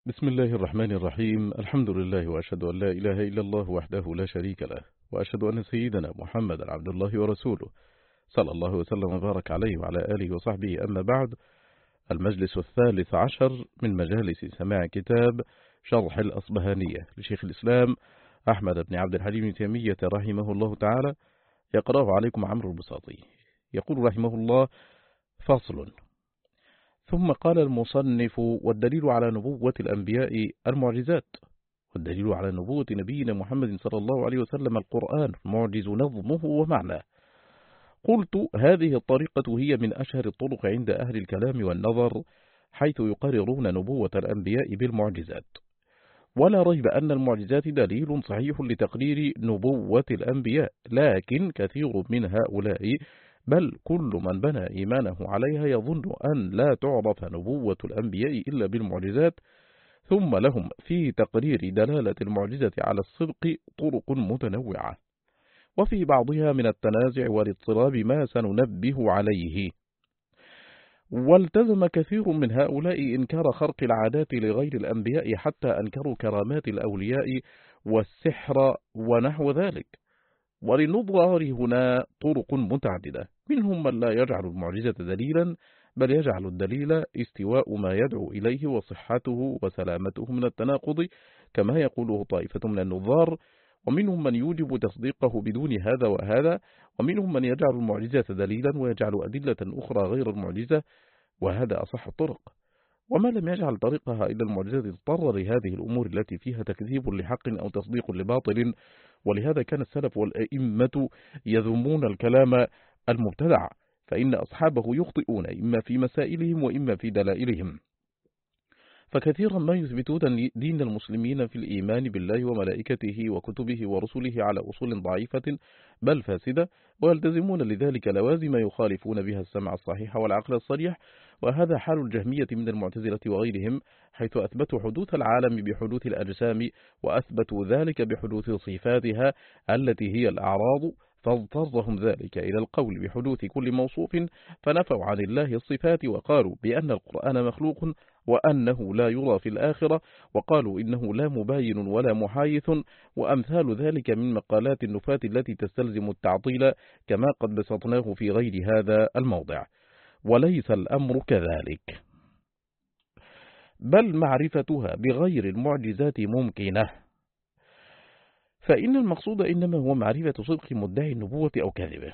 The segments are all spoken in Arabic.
بسم الله الرحمن الرحيم. الحمد لله وأشهد أن لا إله إلا الله وحده لا شريك له، وأشهد أن سيدنا محمدا عبد الله ورسوله صلى الله وسلم وبارك عليه وعلى آله وصحبه. أما بعد، المجلس الثالث عشر من مجالس سماع كتاب شرح الأصبهانية لشيخ الإسلام أحمد بن عبد الحليم بن تيمية رحمه الله تعالى، يقرأه عليكم عمرو البساطي. يقول رحمه الله: فصل. ثم قال المصنف: والدليل على نبوة الأنبياء المعجزات، والدليل على نبوة نبينا محمد صلى الله عليه وسلم القرآن معجز نظمه ومعناه. قلت: هذه الطريقة هي من أشهر الطرق عند أهل الكلام والنظر، حيث يقررون نبوة الأنبياء بالمعجزات، ولا ريب أن المعجزات دليل صحيح لتقرير نبوة الأنبياء، لكن كثير من هؤلاء بل كل من بنى إيمانه عليها يظن أن لا تعرف نبوة الأنبياء إلا بالمعجزات، ثم لهم في تقرير دلالة المعجزة على الصدق طرق متنوعة، وفي بعضها من التنازع والاضطراب ما سننبه عليه. والتزم كثير من هؤلاء إنكار خرق العادات لغير الأنبياء، حتى أنكروا كرامات الأولياء والسحر ونحو ذلك. وللنظار هنا طرق متعددة، منهم من لا يجعل المعجزة دليلا، بل يجعل الدليل استواء ما يدعو إليه وصحته وسلامته من التناقض، كما يقوله طائفة من النظار. ومنهم من يوجب تصديقه بدون هذا وهذا، ومنهم من يجعل المعجزة دليلا ويجعل أدلة أخرى غير المعجزة، وهذا أصح الطرق. وما لم يجعل طريقها إلى المعجزة اضطر لهذه الأمور التي فيها تكذيب لحق أو تصديق لباطل. ولهذا كان السلف والأئمة يذمون الكلام المبتدع، فإن أصحابه يخطئون إما في مسائلهم وإما في دلائلهم. فكثيرا ما يثبتون دين المسلمين في الإيمان بالله وملائكته وكتبه ورسله على أصول ضعيفة بل فاسدة، ويلتزمون لذلك لوازم يخالفون بها السمع الصحيح والعقل الصريح. وهذا حال الجهمية من المعتزلة وغيرهم، حيث أثبتوا حدوث العالم بحدوث الأجسام، وأثبتوا ذلك بحدوث صفاتها التي هي الأعراض، فاضطرهم ذلك إلى القول بحدوث كل موصوف، فنفوا عن الله الصفات، وقالوا بأن القرآن مخلوق وأنه لا يرى في الآخرة، وقالوا إنه لا مباين ولا محايث، وأمثال ذلك من مقالات النفاة التي تستلزم التعطيل، كما قد بسطناه في غير هذا الموضع. وليس الأمر كذلك، بل معرفتها بغير المعجزات ممكنة، فإن المقصود إنما هو معرفة صدق مدعي النبوة أو كذبه.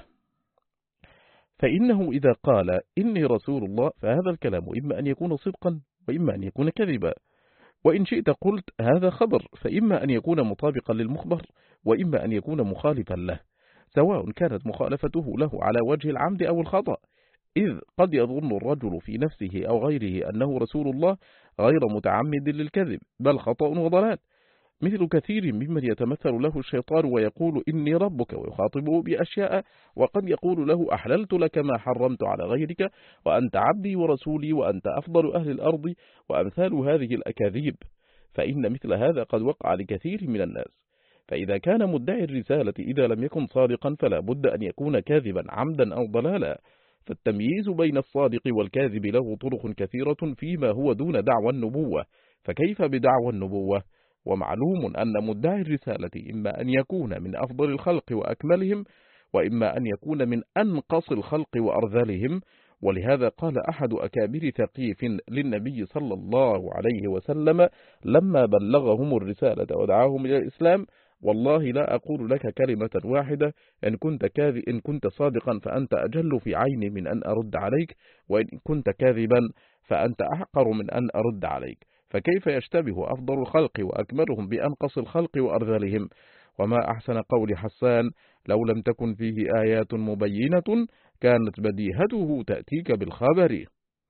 فإنه إذا قال إني رسول الله، فهذا الكلام إما أن يكون صدقا وإما أن يكون كذبا، وإن شئت قلت هذا خبر، فإما أن يكون مطابقا للمخبر وإما أن يكون مخالفا له، سواء كانت مخالفته له على وجه العمد أو الخطأ، إذ قد يظن الرجل في نفسه أو غيره أنه رسول الله غير متعمد للكذب، بل خطأ وضلال، مثل كثير ممن يتمثل له الشيطان ويقول إني ربك ويخاطبه بأشياء، وقد يقول له أحللت لك ما حرمت على غيرك، وأنت عبدي ورسولي، وأنت أفضل أهل الأرض، وأمثال هذه الأكاذيب. فإن مثل هذا قد وقع لكثير من الناس. فإذا كان مدعي الرسالة إذا لم يكن صادقا فلا بد أن يكون كاذبا عمدا أو ضلالا، فالتمييز بين الصادق والكاذب له طرق كثيرة فيما هو دون دعوى النبوة، فكيف بدعوى النبوة؟ ومعلوم أن مدعي الرسالة إما أن يكون من أفضل الخلق وأكملهم، وإما أن يكون من أنقص الخلق وأرذلهم. ولهذا قال أحد أكابر ثقيف للنبي صلى الله عليه وسلم لما بلغهم الرسالة ودعاهم إلى الإسلام: والله لا أقول لك كلمة واحدة، إن كنت صادقا فأنت أجل في عيني من أن أرد عليك، وإن كنت كاذبا فأنت أحقر من أن أرد عليك. فكيف يشتبه أفضل الخلق وأكملهم بأنقص الخلق وأرذلهم؟ وما أحسن قول حسان: لو لم تكن فيه آيات مبينة كانت بديهته تأتيك بالخبر.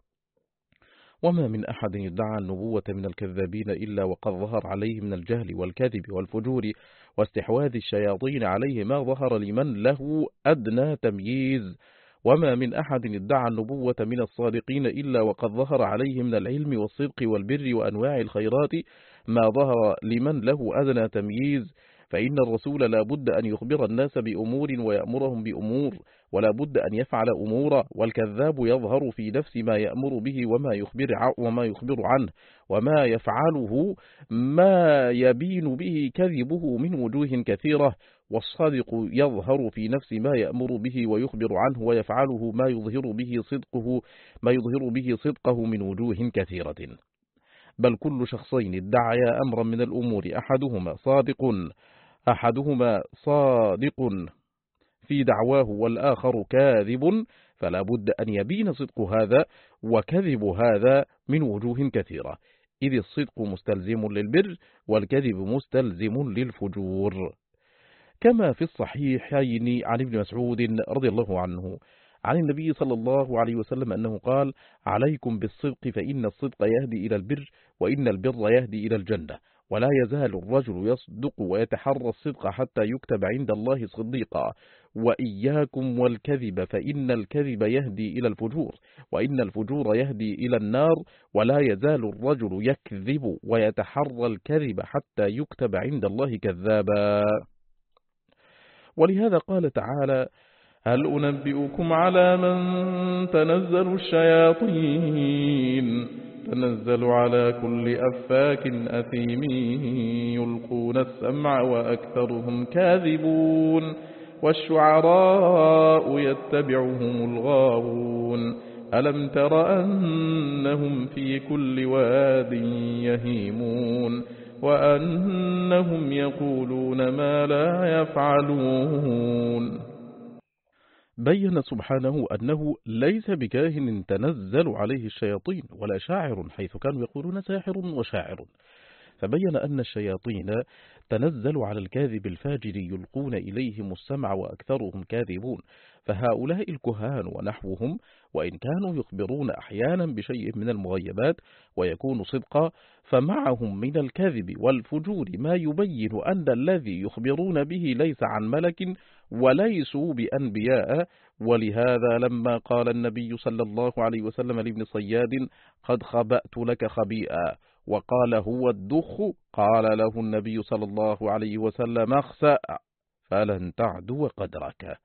وما من أحد يدعى النبوة من الكذابين إلا وقد ظهر عليه من الجهل والكذب والفجور واستحواذ الشياطين عليه ما ظهر لمن له أدنى تمييز. وما من أحد ادعى النبوة من الصادقين إلا وقد ظهر عليه من العلم والصدق والبر وأنواع الخيرات ما ظهر لمن له أدنى تمييز. فإن الرسول لا بد أن يخبر الناس بأمور ويأمرهم بأمور، ولا بد أن يفعل أمورا، والكذاب يظهر في نفس ما يأمر به وما يخبر عنه، وما يفعله ما يبين به كذبه من وجوه كثيرة، والصادق يظهر في نفس ما يأمر به ويخبر عنه ويفعله ما يظهر به صدقه من وجوه كثيرة. بل كل شخصين ادعيا أمرا من الأمور أحدهما صادق في دعواه والآخر كاذب، فلا بد أن يبين صدق هذا وكذب هذا من وجوه كثيرة، إذ الصدق مستلزم للبر والكذب مستلزم للفجور، كما في الصحيحين عن ابن مسعود رضي الله عنه عن النبي صلى الله عليه وسلم أنه قال: عليكم بالصدق فإن الصدق يهدي إلى البر، وإن البر يهدي إلى الجنة، ولا يزال الرجل يصدق ويتحرى الصدق حتى يكتب عند الله صديقا، وإياكم والكذب فإن الكذب يهدي إلى الفجور، وإن الفجور يهدي إلى النار، ولا يزال الرجل يكذب ويتحرى الكذب حتى يكتب عند الله كذابا. ولهذا قال تعالى: هل أنبئكم على من تنزل الشياطين تنزل على كل أفاك أثيم يلقون السمع وأكثرهم كاذبون والشعراء يتبعهم الغاوون ألم تر أنهم في كل واد يهيمون وأنهم يقولون ما لا يفعلون. بين سبحانه أنه ليس بكاهن تنزل عليه الشياطين ولا شاعر، حيث كانوا يقولون ساحر وشاعر، فبين أن الشياطين تنزل على الكاذب الفاجر يلقون إليهم السمع وأكثرهم كاذبون، فهؤلاء الكهان ونحوهم وإن كانوا يخبرون أحيانا بشيء من المغيبات ويكون صدقا، فمعهم من الكذب والفجور ما يبين أن الذي يخبرون به ليس عن ملك وليسوا بأنبياء. ولهذا لما قال النبي صلى الله عليه وسلم لابن صياد: قد خبأت لك خبيئا، وقال: هو الدخ، قال له النبي صلى الله عليه وسلم: اخسأ فلن تعدو قدرك،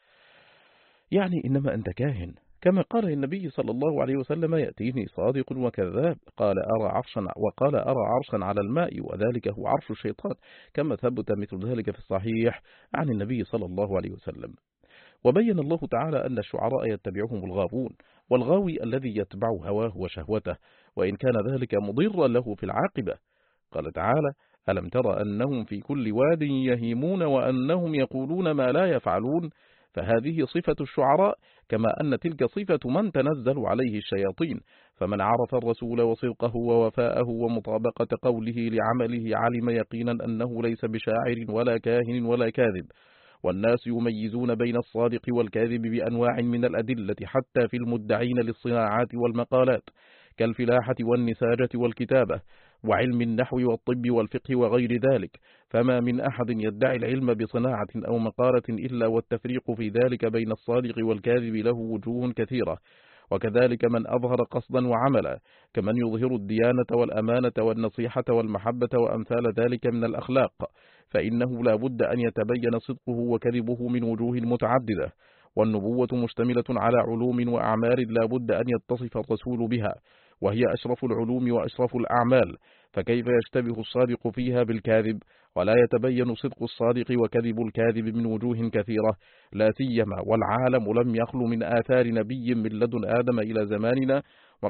يعني إنما أنت كاهن، كما قال النبي صلى الله عليه وسلم: يأتيني صادق وكذاب، وقال أرى عرشا على الماء، وذلك هو عرش الشيطان، كما ثبت مثل ذلك في الصحيح عن النبي صلى الله عليه وسلم. وبين الله تعالى أن الشعراء يتبعهم الغاوون، والغاوي الذي يتبع هواه وشهوته، وإن كان ذلك مضرا له في العاقبة. قال تعالى: ألم تر أنهم في كل واد يهيمون وأنهم يقولون ما لا يفعلون، فهذه صفة الشعراء، كما أن تلك صفة من تنزل عليه الشياطين، فمن عرف الرسول وصدقه ووفاءه ومطابقة قوله لعمله علم يقينا أنه ليس بشاعر ولا كاهن ولا كاذب. والناس يميزون بين الصادق والكاذب بأنواع من الأدلة، حتى في المدعين للصناعات والمقالات كالفلاحة والنساجة والكتابة وعلم النحو والطب والفقه وغير ذلك، فما من أحد يدعي العلم بصناعة أو مقالة إلا والتفريق في ذلك بين الصادق والكاذب له وجوه كثيرة. وكذلك من أظهر قصدا وعملا، كمن يظهر الديانة والأمانة والنصيحة والمحبة وأمثال ذلك من الأخلاق، فإنه لا بد أن يتبين صدقه وكذبه من وجوه متعددة. والنبوة مشتملة على علوم وأعمال لا بد أن يتصف الرسول بها، وهي أشرف العلوم وأشرف الأعمال، فكيف يشتبه الصادق فيها بالكاذب، ولا يتبين صدق الصادق وكذب الكاذب من وجوه كثيرة، لا سيما والعالم لم يخل من آثار نبي من لدن آدم إلى زماننا،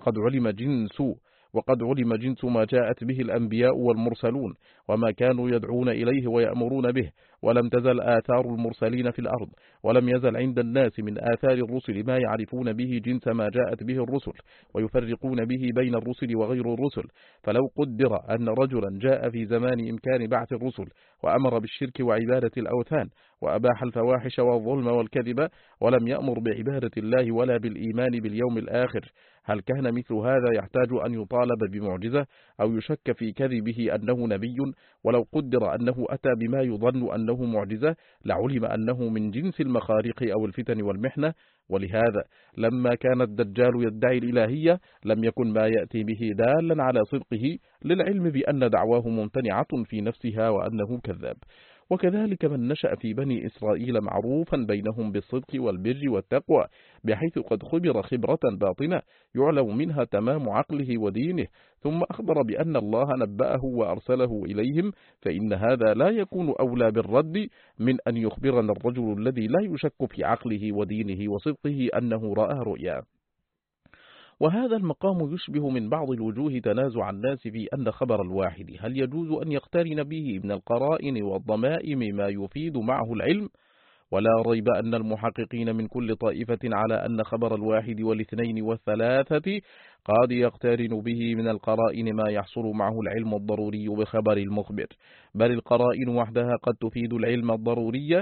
وقد علم جنس ما جاءت به الأنبياء والمرسلون وما كانوا يدعون إليه ويأمرون به، ولم تزل آثار المرسلين في الأرض، ولم يزل عند الناس من آثار الرسل ما يعرفون به جنس ما جاءت به الرسل ويفرقون به بين الرسل وغير الرسل. فلو قدر أن رجلا جاء في زمان إمكان بعث الرسل وأمر بالشرك وعبادة الأوثان وأباح الفواحش والظلم والكذب ولم يأمر بعبادة الله ولا بالإيمان باليوم الآخر، هل كان مثل هذا يحتاج أن يطالب بمعجزة أو يشك في كذبه أنه نبي؟ ولو قدر أنه أتى بما يظن أنه معجزة لعلم أنه من جنس المخارق أو الفتن والمحنة. ولهذا لما كان الدجال يدعي الإلهية لم يكن ما يأتي به دالا على صدقه، للعلم بأن دعواه ممتنعة في نفسها وأنه كذاب. وكذلك من نشأ في بني إسرائيل معروفا بينهم بالصدق والبر والتقوى، بحيث قد خبر خبرة باطنة يعلم منها تمام عقله ودينه، ثم أخبر بأن الله نبأه وأرسله إليهم، فإن هذا لا يكون أولى بالرد من أن يخبرنا الرجل الذي لا يشك في عقله ودينه وصدقه أنه رأى رؤيا. وهذا المقام يشبه من بعض الوجوه تنازع الناس في أن خبر الواحد هل يجوز أن يقترن به من القرائن والضمائم ما يفيد معه العلم، ولا ريب أن المحققين من كل طائفة على أن خبر الواحد والاثنين والثلاثة قد يقترن به من القرائن ما يحصل معه العلم الضروري بخبر المخبر، بل القرائن وحدها قد تفيد العلم الضروري،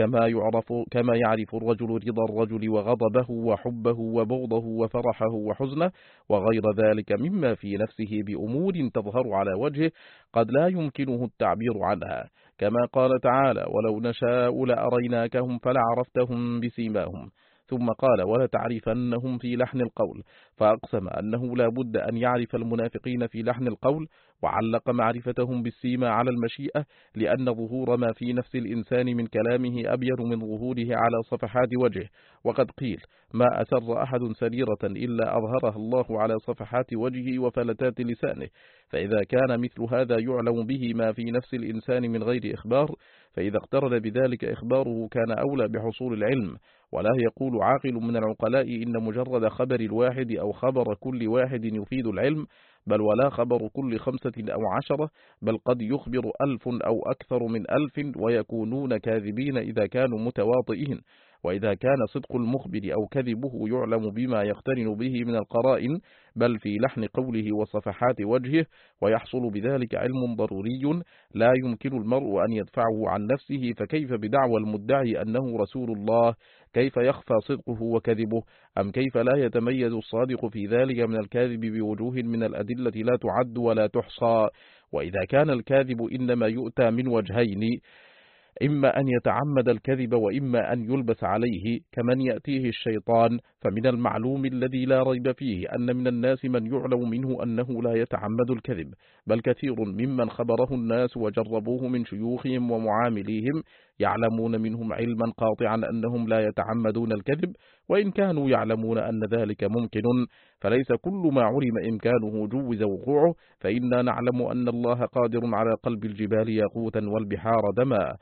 كما يعرف الرجل رضا الرجل وغضبه وحبه وبغضه وفرحه وحزنه وغير ذلك مما في نفسه بأمور تظهر على وجهه قد لا يمكنه التعبير عنها، كما قال تعالى: ولو نشاء لأريناكهم فلعرفتهم بسيماهم، ثم قال: ولتعرفنهم في لحن القول، فأقسم أنه لا بد أن يعرف المنافقين في لحن القول، وعلق معرفتهم بالسيما على المشيئة، لأن ظهور ما في نفس الإنسان من كلامه أبين من ظهوره على صفحات وجهه، وقد قيل: ما أسر أحد سريرة إلا أظهرها الله على صفحات وجهه وفلتات لسانه، فإذا كان مثل هذا يعلم به ما في نفس الإنسان من غير إخبار، فإذا اقترن بذلك إخباره كان أولى بحصول العلم. ولا يقول عاقل من العقلاء إن مجرد خبر الواحد أو خبر كل واحد يفيد العلم، بل ولا خبر كل 5 أو 10، بل قد يخبر 1000 أو أكثر من 1000 ويكونون كاذبين إذا كانوا متواطئين. وإذا كان صدق المخبر أو كذبه يعلم بما يقترن به من القرائن، بل في لحن قوله وصفحات وجهه، ويحصل بذلك علم ضروري لا يمكن المرء أن يدفعه عن نفسه، فكيف بدعوى المدعي أنه رسول الله؟ كيف يخفى صدقه وكذبه؟ أم كيف لا يتميز الصادق في ذلك من الكاذب بوجوه من الأدلة لا تعد ولا تحصى؟ وإذا كان الكاذب إنما يؤتى من وجهين، إما أن يتعمد الكذب وإما أن يلبس عليه كمن يأتيه الشيطان، فمن المعلوم الذي لا ريب فيه أن من الناس من يعلم منه أنه لا يتعمد الكذب، بل كثير ممن خبره الناس وجربوه من شيوخهم ومعامليهم يعلمون منهم علما قاطعا أنهم لا يتعمدون الكذب، وإن كانوا يعلمون أن ذلك ممكن، فليس كل ما علم إمكانه جوز وقوعه، فإنا نعلم أن الله قادر على قلب الجبال ياقوتا والبحار دما،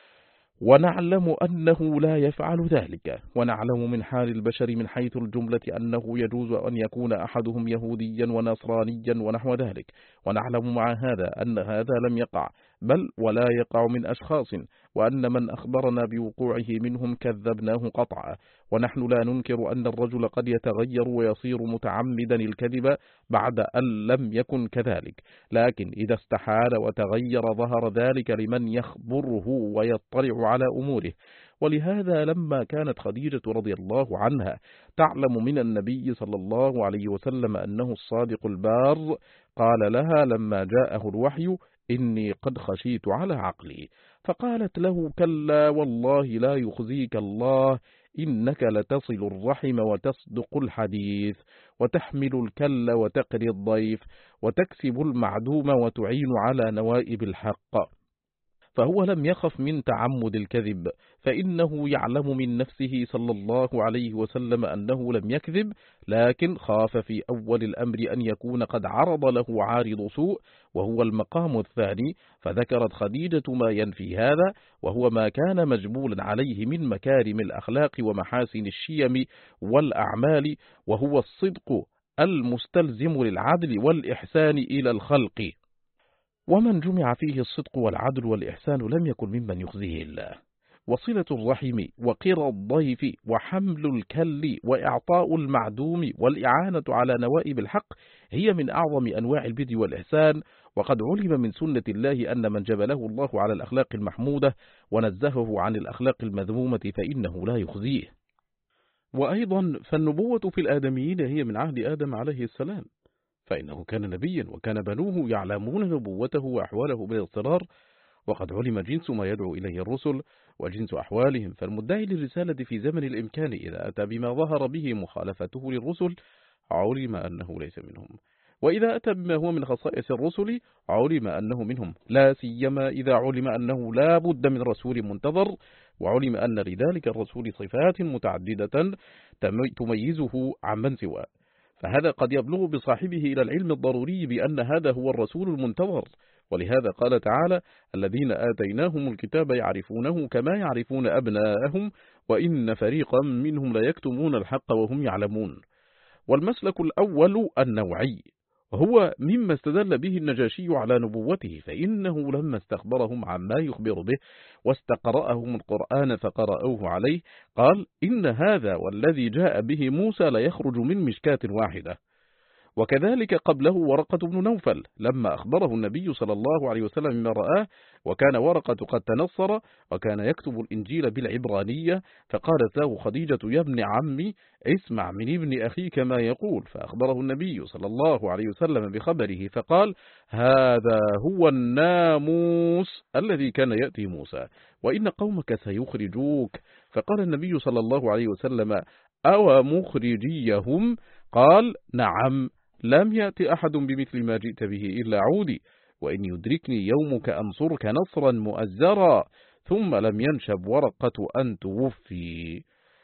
ونعلم أنه لا يفعل ذلك، ونعلم من حال البشر من حيث الجملة أنه يجوز أن يكون أحدهم يهوديا ونصرانيا ونحو ذلك، ونعلم مع هذا أن هذا لم يقع، بل ولا يقع من أشخاص، وأن من أخبرنا بوقوعه منهم كذبناه قطعا، ونحن لا ننكر أن الرجل قد يتغير ويصير متعمدا الكذب بعد أن لم يكن كذلك، لكن إذا استحال وتغير ظهر ذلك لمن يخبره ويطلع على أموره. ولهذا لما كانت خديجة رضي الله عنها تعلم من النبي صلى الله عليه وسلم أنه الصادق البار، قال لها لما جاءه الوحي: إني قد خشيت على عقلي، فقالت له: كلا والله لا يخزيك الله، إنك لتصل الرحم وتصدق الحديث وتحمل الكل وتقري الضيف وتكسب المعدوم وتعين على نوائب الحق. فهو لم يخف من تعمد الكذب، فإنه يعلم من نفسه صلى الله عليه وسلم أنه لم يكذب، لكن خاف في أول الأمر أن يكون قد عرض له عارض سوء، وهو المقام الثاني، فذكرت خديجة ما ينفي هذا، وهو ما كان مجبولا عليه من مكارم الأخلاق ومحاسن الشيم والأعمال، وهو الصدق المستلزم للعدل والإحسان إلى الخلق. ومن جمع فيه الصدق والعدل والإحسان لم يكن ممن يخزيه الله. وصلة الرحم وقرى الضيف وحمل الكل وإعطاء المعدوم والإعانة على نوائب الحق هي من أعظم أنواع البر والإحسان، وقد علم من سنة الله أن من جبله الله على الأخلاق المحمودة ونزهه عن الأخلاق المذمومة فإنه لا يخزيه. وأيضا فالنبوة في الآدميين هي من عهد آدم عليه السلام، فإنه كان نبيا وكان بنوه يعلمون نبوته وأحواله بالاضطرار، وقد علم جنس ما يدعو إليه الرسل وجنس أحوالهم، فالمدعي للرسالة في زمن الإمكان إذا أتى بما ظهر به مخالفته للرسل علم أنه ليس منهم، وإذا أتى بما هو من خصائص الرسل علم أنه منهم، لا سيما إذا علم أنه لا بد من رسول منتظر، وعلم أن لذلك الرسول صفات متعددة تميزه عمن سواه، فهذا قد يبلغ بصاحبه إلى العلم الضروري بأن هذا هو الرسول المنتظر. ولهذا قال تعالى: الذين آتيناهم الكتاب يعرفونه كما يعرفون أبناءهم وإن فريقا منهم ليكتمون الحق وهم يعلمون. والمسلك الأول النوعي، وهو مما استدل به النجاشي على نبوته، فإنه لما استخبرهم عما يخبر به واستقرأهم القرآن فقرأوه عليه قال: إن هذا والذي جاء به موسى ليخرج من مشكاة واحدة. وكذلك قبله ورقة بن نوفل لما أخبره النبي صلى الله عليه وسلم مما رآه، وكان ورقة قد تنصر وكان يكتب الإنجيل بالعبرانية، فقالت له خديجة: يا ابن عمي اسمع من ابن أخيك ما يقول، فأخبره النبي صلى الله عليه وسلم بخبره فقال: هذا هو الناموس الذي كان يأتي موسى، وإن قومك سيخرجوك. فقال النبي صلى الله عليه وسلم: أو مخرجيهم؟ قال: نعم، لم يأتي أحد بمثل ما جئت به إلا عودي، وإن يدركني يومك أنصرك نصرا مؤزرا. ثم لم ينشب ورقة أن توفي.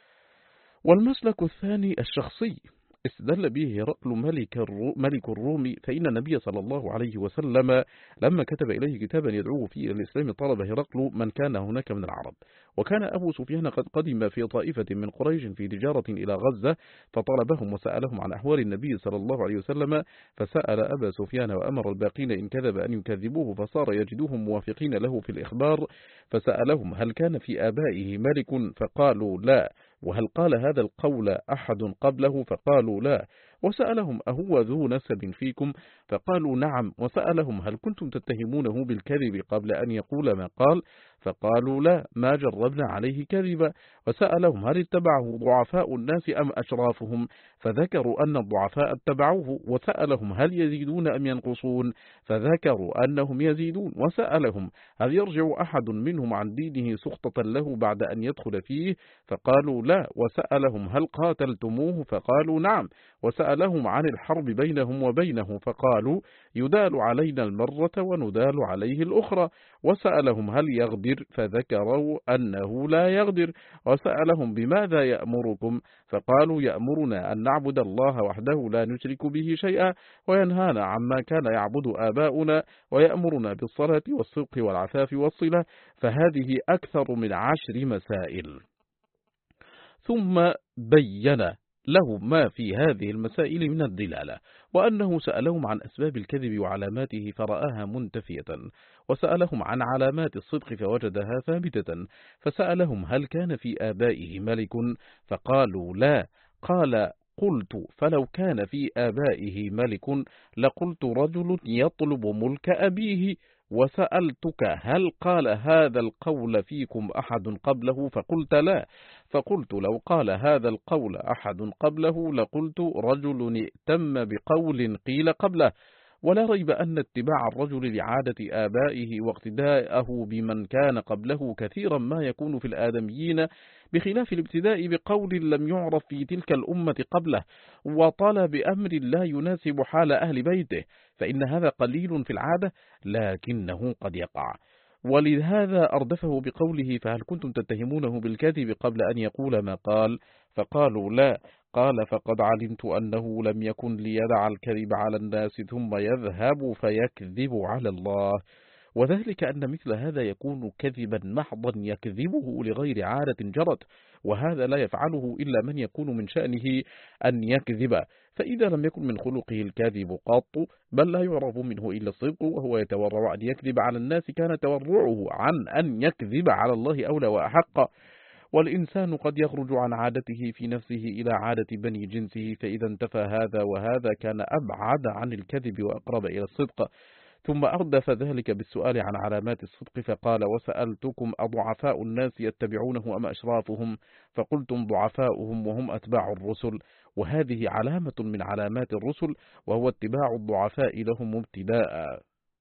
والمسلك الثاني الشخصي، استدل به هرقل ملك الروم، فإن النبي صلى الله عليه وسلم لما كتب إليه كتابا يدعوه فيه إلى الإسلام طلب هرقل من كان هناك من العرب، وكان أبو سفيان قد قدم في طائفة من قريش في تجارة إلى غزة، فطلبهم وسألهم عن أحوال النبي صلى الله عليه وسلم، فسأل أبا سفيان وأمر الباقين إن كذب أن يكذبوه، فصار يجدوهم موافقين له في الإخبار، فسألهم: هل كان في آبائه ملك؟ فقالوا لا. وهل قال هذا القول أحد قبله؟ فقالوا لا. وسألهم: أهو ذو نسب فيكم؟ فقالوا نعم. وسألهم: هل كنتم تتهمونه بالكذب قبل أن يقول ما قال؟ فقالوا لا، ما جربنا عليه كذبا. وسألهم: هل اتبعه ضعفاء الناس أم أشرافهم؟ فذكروا أن الضعفاء اتبعوه. وسألهم: هل يزيدون أم ينقصون؟ فذكروا أنهم يزيدون. وسألهم: هل يرجع أحد منهم عن دينه سخطة له بعد أن يدخل فيه؟ فقالوا لا. وسألهم: هل قاتلتموه؟ فقالوا نعم. وسألهم عن الحرب بينهم وبينه، فقالوا: يدال علينا المرة وندال عليه الأخرى. وسألهم: هل يغدر؟ فذكروا أنه لا يغدر. وسألهم: بماذا يأمركم؟ فقالوا: يأمرنا أن نعبد الله وحده لا نشرك به شيئا، وينهانا عما كان يعبد آباؤنا، ويأمرنا بالصلاة والصدق والعفاف والصلة. فهذه أكثر من 10 مسائل. ثم بين له ما في هذه المسائل من الدلالة، وأنه سألهم عن أسباب الكذب وعلاماته فرآها منتفية، وسألهم عن علامات الصدق فوجدها ثابتة، فسألهم: هل كان في آبائه ملك؟ فقالوا لا. قال: قلت: فلو كان في آبائه ملك لقلت رجل يطلب ملك أبيه. وسألتك: هل قال هذا القول فيكم أحد قبله؟ فقلت لا. فقلت: لو قال هذا القول أحد قبله لقلت رجل ائتم بقول قيل قبله. ولا ريب أن اتباع الرجل لعادة آبائه واقتداءه بمن كان قبله كثيرا ما يكون في الآدميين، بخلاف الابتداء بقول لم يعرف في تلك الأمة قبله، وطلب أمر لا يناسب حال أهل بيته، فإن هذا قليل في العادة لكنه قد يقع. ولهذا أردفه بقوله: فهل كنتم تتهمونه بالكذب قبل أن يقول ما قال؟ فقالوا لا. قال: فقد علمت أنه لم يكن ليدع الكذب على الناس ثم يذهب فيكذب على الله، وذلك أن مثل هذا يكون كذبا محضا يكذبه لغير عادة جرت، وهذا لا يفعله إلا من يكون من شأنه أن يكذب، فإذا لم يكن من خلقه الكذب قط، بل لا يعرف منه إلا الصدق، وهو يتورع أن يكذب على الناس، كان تورعه عن أن يكذب على الله أولى وأحق. والإنسان قد يخرج عن عادته في نفسه إلى عادة بني جنسه، فإذا انتفى هذا وهذا كان أبعد عن الكذب وأقرب إلى الصدق. ثم أردف ذلك بالسؤال عن علامات الصدق، فقال: وسألتكم: أضعفاء الناس يتبعونه أم أشرافهم؟ فقلتم ضعفاؤهم وهم أتباع الرسل، وهذه علامة من علامات الرسل، وهو اتباع الضعفاء لهم ابتداء.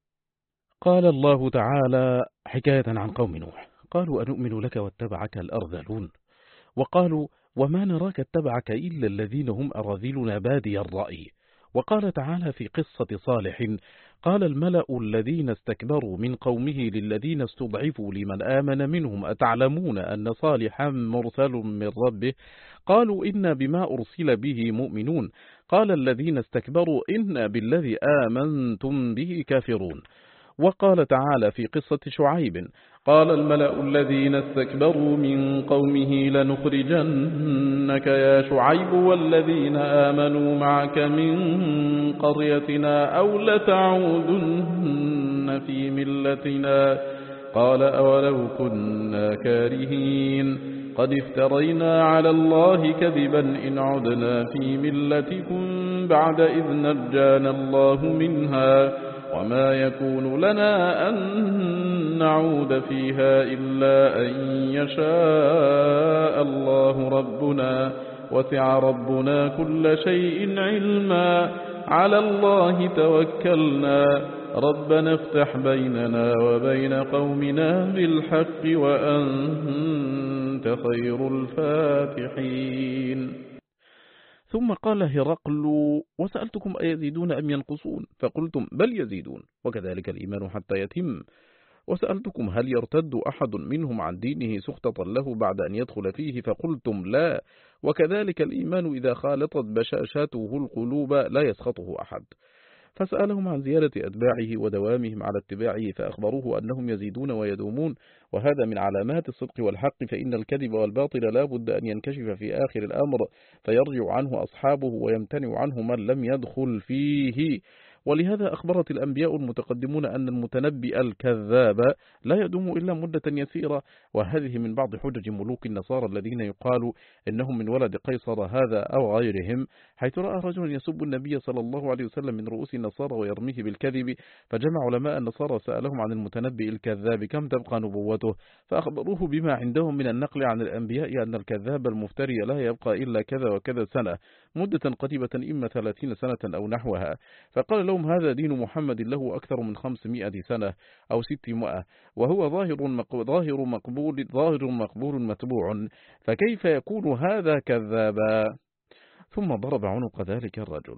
قال الله تعالى حكاية عن قوم نوح: قالوا: أنؤمن لك واتبعك الأرذلون، وقالوا: وما نراك اتبعك إلا الذين هم أراذلنا بادي الرأي، وقال تعالى في قصة صالح: قال الملأ الذين استكبروا من قومه للذين استضعفوا لمن آمن منهم أتعلمون أن صالحا مرسل من ربه؟ قالوا إنا بما أرسل به مؤمنون. قال الذين استكبروا إنا بالذي آمنتم به كافرون. وقال تعالى في قصة شعيب: قال الملأ الذين استكبروا من قومه لنخرجنك يا شعيب والذين آمنوا معك من قريتنا أو لتعودن في ملتنا. قال أولو كنا كارهين قد افترينا على الله كذبا إن عدنا في ملتكم بعد إذ نجانا الله منها وما يكون لنا أن نعود فيها إلا أن يشاء الله ربنا وسع ربنا كل شيء علما على الله توكلنا ربنا افتح بيننا وبين قومنا بالحق وأنت خير الفاتحين. ثم قال هرقل: وسألتكم أيزيدون أم ينقصون؟ فقلتم بل يزيدون، وكذلك الإيمان حتى يتم. وسألتكم هل يرتد أحد منهم عن دينه سخطة له بعد أن يدخل فيه؟ فقلتم لا، وكذلك الإيمان إذا خالطت بشاشته القلوب لا يسخطه أحد. فسألهم عن زيادة أتباعه ودوامهم على اتباعه فأخبروه أنهم يزيدون ويدومون، وهذا من علامات الصدق والحق، فإن الكذب والباطل لا بد أن ينكشف في آخر الأمر فيرجع عنه أصحابه ويمتنع عنه من لم يدخل فيه. ولهذا أخبرت الأنبياء المتقدمون أن المتنبئ الكذاب لا يدوم إلا مدة يسيرة، وهذه من بعض حجج ملوك النصارى الذين يقال إنهم من ولد قيصر هذا أو غيرهم، حيث رأى رجل يسب النبي صلى الله عليه وسلم من رؤوس النصارى ويرميه بالكذب، فجمع علماء النصارى سألهم عن المتنبئ الكذاب كم تبقى نبوته، فأخبروه بما عندهم من النقل عن الأنبياء أن الكذاب المفتري لا يبقى إلا كذا وكذا سنة، مدة قريبة إما 30 سنة أو نحوها. فقال لهم هذا دين محمد له أكثر من 500 سنة أو 600، وهو ظاهر مقبول متبوع، فكيف يكون هذا كذابا؟ ثم ضرب عنق ذلك الرجل.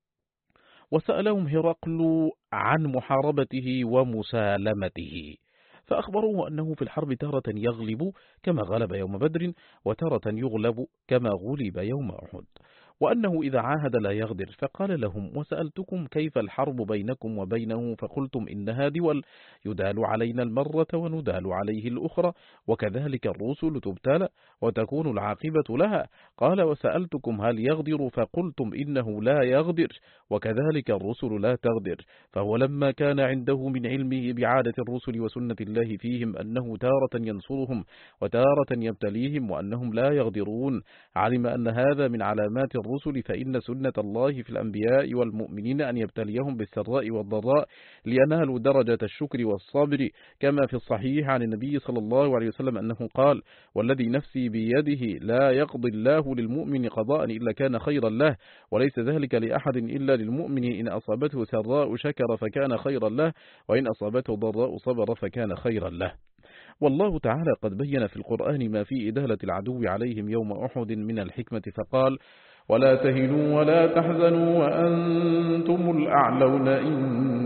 وسألهم هرقل عن محاربته ومسالمته، فأخبروه أنه في الحرب تارة يغلب كما غلب يوم بدر، وتارة يغلب كما غلب يوم أحد، وأنه إذا عاهد لا يغدر. فقال لهم: وسألتكم كيف الحرب بينكم وبينه؟ فقلتم إنها دول يدال علينا المرة وندال عليه الأخرى، وكذلك الرسل تبتلى وتكون العاقبة لها. قال: وسألتكم هل يغدر؟ فقلتم إنه لا يغدر، وكذلك الرسل لا تغدر. فهو لما كان عنده من علمه بعادة الرسل وسنة الله فيهم أنه تارة ينصرهم وتارة يبتليهم وأنهم لا يغدرون، علم أن هذا من علامات الرسل، فإن سنة الله في الأنبياء والمؤمنين أن يبتليهم بالسراء والضراء لينالوا درجة الشكر والصبر، كما في الصحيح عن النبي صلى الله عليه وسلم أنه قال: والذي نفسي بيده لا يقضي الله للمؤمن قضاء إلا كان خيرا له، وليس ذلك لأحد إلا للمؤمن، إن أصابته سراء شكر فكان خيرا له، وإن أصابته ضراء صبر فكان خيرا له. والله تعالى قد بين في القرآن ما في إدالة العدو عليهم يوم أحد من الحكمة، فقال: ولا تهنوا ولا تحزنوا وأنتم الأعلون إن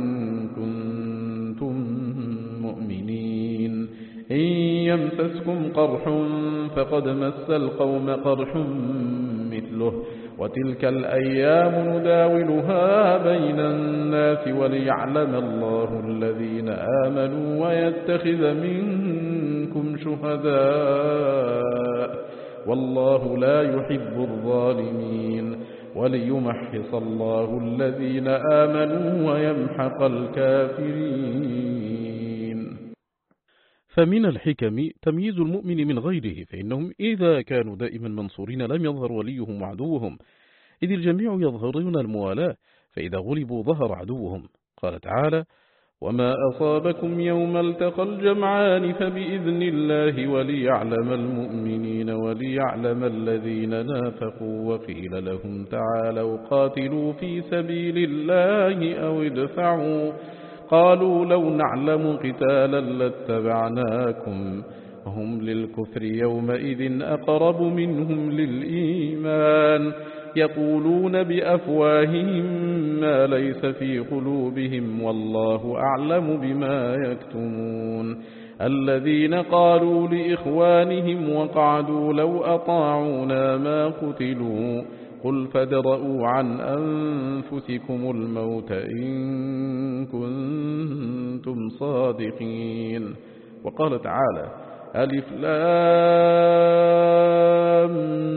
كنتم مؤمنين. إن يمسسكم قرح فقد مس القوم قرح مثله، وتلك الأيام نداولها بين الناس وليعلم الله الذين آمنوا ويتخذ منكم شهداء والله لا يحب الظالمين وليمحص الله الذين آمنوا ويمحق الكافرين. فمن الحكم تمييز المؤمن من غيره، فإنهم إذا كانوا دائما منصورين لم يظهر وليهم وعدوهم، إذ الجميع يظهرون الموالاة، فإذا غلبوا ظهر عدوهم. قال تعالى: وما أصابكم يوم التقى الجمعان فبإذن الله وليعلم المؤمنين وليعلم الذين نافقوا. وقيل لهم تعالوا قاتلوا في سبيل الله أو ادفعوا، قالوا لو نعلم قتالا لاتبعناكم هم للكفر يومئذ أقرب منهم للإيمان يقولون بأفواههم ما ليس في قلوبهم والله أعلم بما يكتمون الذين قالوا لإخوانهم وقعدوا لو أطاعونا ما قتلوا قل فادرءوا عن أنفسكم الموت إن كنتم صادقين. وقال تعالى ألف لام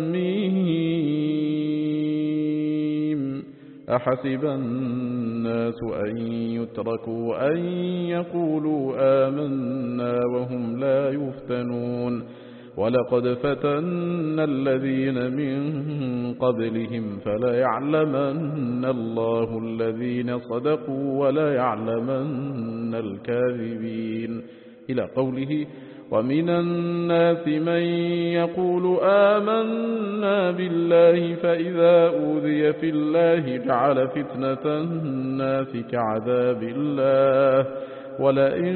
ميم أحسب الناس أن يتركوا أن يقولوا آمنا وهم لا يفتنون ولقد فتنا الذين من قبلهم فلا يعلمن الله الذين صدقوا ولا يعلمن الكاذبين إلى قوله ومن الناس من يقول آمنا بالله فإذا أوذي في الله جعل فتنة الناس كعذاب الله ولئن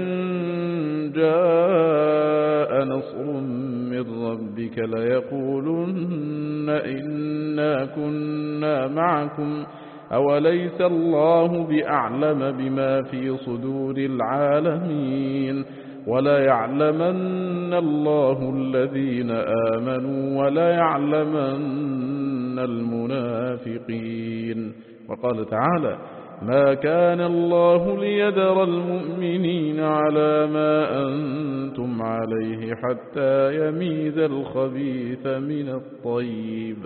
جاء نصر من ربك ليقولن إنا كنا معكم أوليس الله بأعلم بما في صدور العالمين ولا يعلمن الله الذين آمنوا ولا يعلمن المنافقين. وقال تعالى ما كان الله ليذر المؤمنين على ما أنتم عليه حتى يميز الخبيث من الطيب.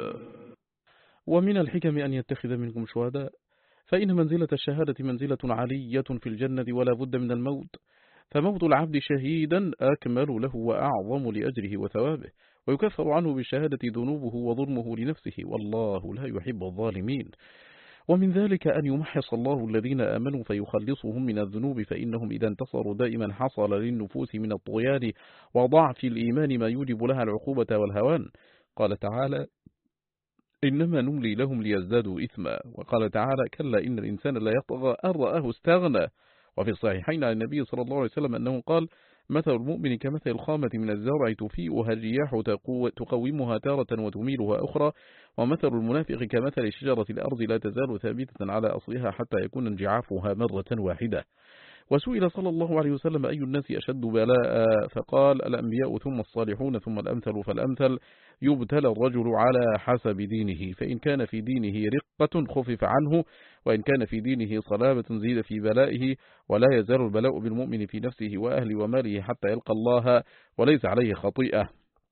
ومن الحكم أن يتخذ منكم شهداء فإن منزلة الشهادة منزلة عالية في الجنة ولا بد من الموت، فموت العبد شهيدا أكمل له وأعظم لأجره وثوابه، ويكفر عنه بالشهادة ذنوبه وظلمه لنفسه والله لا يحب الظالمين. ومن ذلك أن يمحص الله الذين آمنوا فيخلصهم من الذنوب، فإنهم إذا انتصروا دائما حصل للنفوس من الطغيان وضعف الإيمان ما يوجب لها العقوبة والهوان. قال تعالى إنما نملي لهم ليزدادوا إثما. وقال تعالى كلا إن الإنسان لا يطغى أن رآه استغنى. وفي الصحيحين عن النبي صلى الله عليه وسلم أنه قال مثل المؤمن كمثل الخامة من الزرع تفيئها الرياح تقومها تارة وتميلها أخرى، ومثل المنافق كمثل شجرة الأرض لا تزال ثابتة على أصلها حتى يكون انجعافها مرة واحدة. وسئل صلى الله عليه وسلم أي الناس أشد بلاء، فقال الأنبياء ثم الصالحون ثم الأمثل فالأمثل، يبتلى الرجل على حسب دينه، فإن كان في دينه رقة خفف عنه، وإن كان في دينه صلابة زيد في بلائه، ولا يزال البلاء بالمؤمن في نفسه وأهله وماله حتى يلقى الله وليس عليه خطيئة.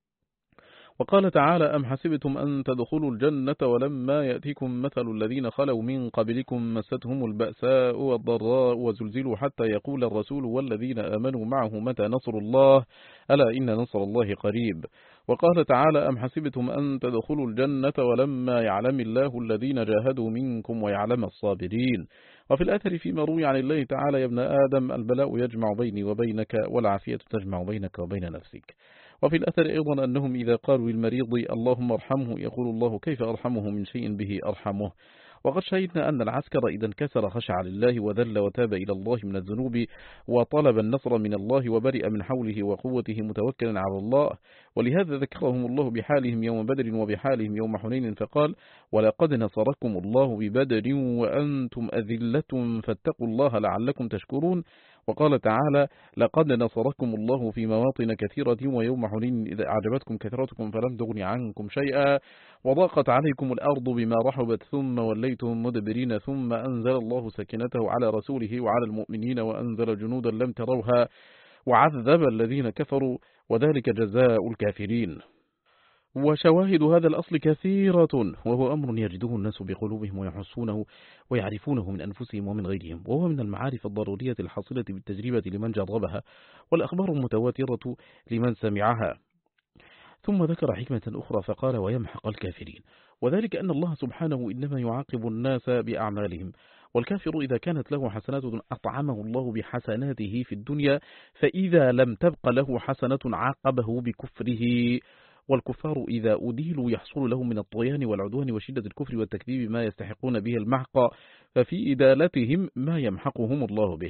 وقال تعالى أم حسبتم أن تدخلوا الجنة ولما يأتيكم مثل الذين خلوا من قبلكم مستهم البأساء والضراء وزلزلوا حتى يقول الرسول والذين آمنوا معه متى نصر الله ألا إن نصر الله قريب. وقال تعالى أم حسبتم أن تدخلوا الجنة ولما يعلم الله الذين جاهدوا منكم ويعلم الصابرين. وفي الأثر فيما روي عن الله تعالى يا ابن آدم البلاء يجمع بيني وبينك والعافية تجمع بينك وبين نفسك. وفي الأثر أيضا أنهم إذا قالوا للمريض اللهم ارحمه يقول الله كيف أرحمه من شيء به أرحمه. وقد شهدنا أن العسكر إذا انكسر خشع لله وذل وتاب إلى الله من الذنوب وطلب النصر من الله وبرئ من حوله وقوته متوكلا على الله، ولهذا ذكرهم الله بحالهم يوم بدر وبحالهم يوم حنين فقال ولقد نصركم الله ببدر وأنتم أذلة فاتقوا الله لعلكم تشكرون. وقال تعالى لقد نصركم الله في مواطن كثيرة ويوم حنين إذا أعجبتكم كثرتكم فلم تغن عنكم شيئا وضاقت عليكم الأرض بما رحبت ثم وليتم مدبرين ثم أنزل الله سكينته على رسوله وعلى المؤمنين وأنزل جنودا لم تروها وعذب الذين كفروا وذلك جزاء الكافرين. وشواهد هذا الأصل كثيرة، وهو أمر يجده الناس بقلوبهم ويحسونه ويعرفونه من أنفسهم ومن غيرهم، وهو من المعارف الضرورية الحاصلة بالتجربة لمن جربها والأخبار المتواترة لمن سمعها. ثم ذكر حكمة أخرى فقال ويمحق الكافرين، وذلك أن الله سبحانه إنما يعاقب الناس بأعمالهم، والكافر إذا كانت له حسنات أطعمه الله بحسناته في الدنيا، فإذا لم تبق له حسنة عاقبه بكفره. والكفار إذا أديلوا يحصل لهم من الطغيان والعدوان وشدة الكفر والتكذيب ما يستحقون به المحق، ففي إدالتهم ما يمحقهم الله به.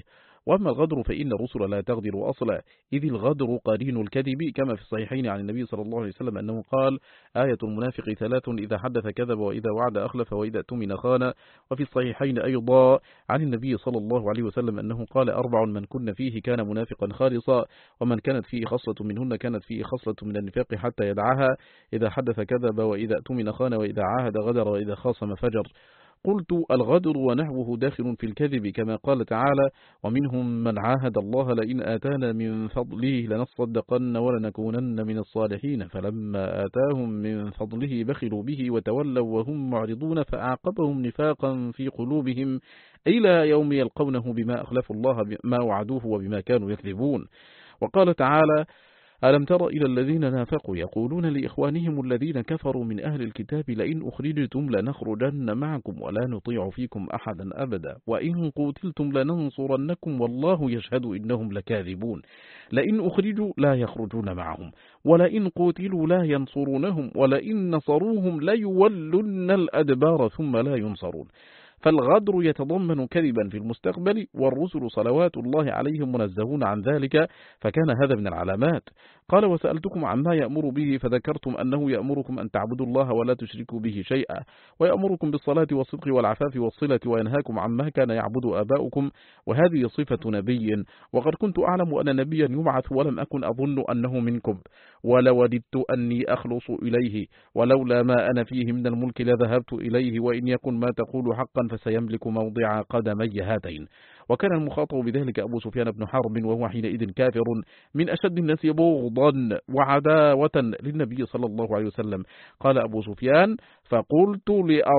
وأما الغدر فإن الرسل لا تغدر أصلا، إذ الغدر قرين الكذب، كما في الصحيحين عن النبي صلى الله عليه وسلم أنه قال: آية المنافق 3: إذا حدث كذب، وإذا وعد أخلف، وإذا اؤتمن خان. وفي الصحيحين أيضا عن النبي صلى الله عليه وسلم أنه قال: 4 من كن فيه كان منافقا خالصا، ومن كانت فيه خصلة منهن كانت فيه خصلة من النفاق حتى يدعها: إذا حدث كذب، وإذا اؤتمن خان، وإذا عاهد غدر، وإذا خاصم فجر. قلت: الغدر ونحوه داخل في الكذب، كما قال تعالى: ومنهم من عاهد الله لئن آتانا من فضله لنصدقن ولنكونن من الصالحين، فلما آتاهم من فضله بخلوا به وتولوا وهم معرضون، فأعقبهم نفاقا في قلوبهم إلى يوم يلقونه بما أخلفوا الله ما وعدوه وبما كانوا يكذبون. وقال تعالى: ألم تر إلى الذين نافقوا يقولون لإخوانهم الذين كفروا من أهل الكتاب لئن أخرجتم لنخرجن معكم ولا نطيع فيكم أحدا أبدا وإن قتلتم لننصرنكم والله يشهد إنهم لكاذبون. لئن أخرجوا لا يخرجون معهم، ولئن قتلوا لا ينصرونهم، ولئن نصروهم ليولن الأدبار ثم لا ينصرون. فالغدر يتضمن كذبا في المستقبل، والرسل صلوات الله عليهم منزهون عن ذلك، فكان هذا من العلامات. قال: وسألتكم عما يأمر به فذكرتم أنه يأمركم أن تعبدوا الله ولا تشركوا به شيئا، ويأمركم بالصلاة والصدق والعفاف والصلة، وينهاكم عما كان يعبد آباؤكم، وهذه صفة نبي، وقد كنت أعلم أن نبيا يبعث ولم أكن أظن أنه منكم، ولوددت أني أخلص إليه، ولولا ما أنا فيه من الملك لذهبت إليه، وإن يكن ما تقول حقا فسيملك موضع قدمي هاتين. وكان المخاطب بذلك أبو سفيان بن حرب، وهو حينئذ كافر من أشد الناس بغضا وعداوة للنبي صلى الله عليه وسلم. قال أبو سفيان: فقلت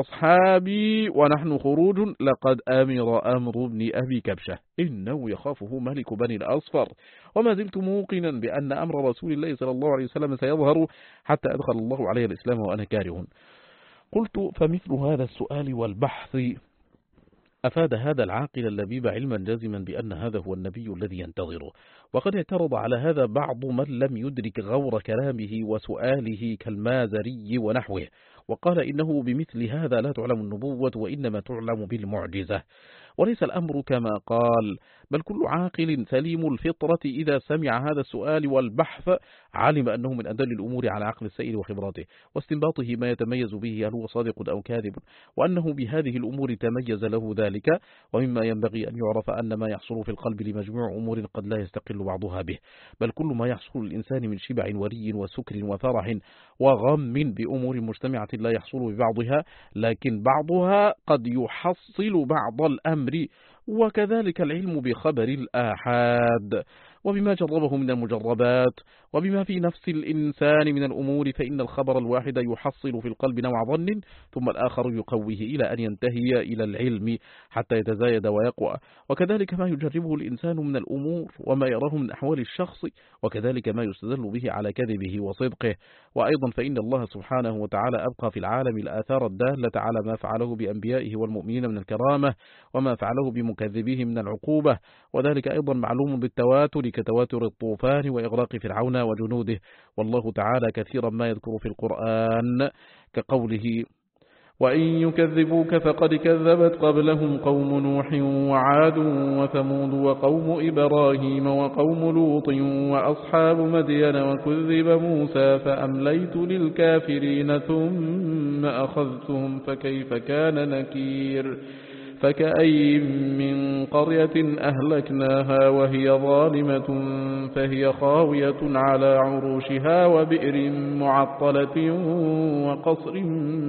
لأصحابي ونحن خروج: لقد أمر أمر بن أبي كبشة إنه يخافه ملك بني الأصفر. وما زلت موقنا بأن أمر رسول الله صلى الله عليه وسلم سيظهر حتى أدخل الله عليه الإسلام وأنا كاره. قلت: فمثل هذا السؤال والبحث أفاد هذا العاقل اللبيب علما جازما بأن هذا هو النبي الذي ينتظره. وقد اعترض على هذا بعض من لم يدرك غور كلامه وسؤاله كالمازري ونحوه، وقال إنه بمثل هذا لا تعلم النبوة وإنما تعلم بالمعجزة. وليس الأمر كما قال، بل كل عاقل سليم الفطرة إذا سمع هذا السؤال والبحث علم أنه من أدل الأمور على عقل السائل وخبراته واستنباطه ما يتميز به هل هو صادق أو كاذب، وأنه بهذه الأمور تميز له ذلك. ومما ينبغي أن يعرف أن ما يحصل في القلب لمجموع أمور قد لا يستقل بعضها به، بل كل ما يحصل للإنسان من شبع وري وسكر وفرح وغم بأمور مجتمعة لا يحصل ببعضها، لكن بعضها قد يحصل بعض الأمر. وكذلك العلم بخبر الآحاد وبما جربه من المجربات وبما في نفس الإنسان من الأمور، فإن الخبر الواحد يحصل في القلب نوع ظن، ثم الآخر يقويه إلى أن ينتهي إلى العلم حتى يتزايد ويقوى. وكذلك ما يجربه الإنسان من الأمور وما يراه من أحوال الشخص، وكذلك ما يستدل به على كذبه وصدقه. وأيضا فإن الله سبحانه وتعالى أبقى في العالم الآثار الدالة على ما فعله بأنبيائه والمؤمنين من الكرامة، وما فعله بمكذبيه من العقوبة، وذلك أيضا معلوم بالتواتر كتواتر الطوفان وإغراق فرعون وجنوده. والله تعالى كثيرا ما يذكر في القرآن كقوله: وإن يكذبوك فقد كذبت قبلهم قوم نوح وعاد وثمود وقوم إبراهيم وقوم لوط وأصحاب مدين وكذب موسى فأمليت للكافرين ثم أخذتهم فكيف كان نكير. فكأي من قرية أهلكناها وهي ظالمة فهي خاوية على عروشها وبئر معطلة وقصر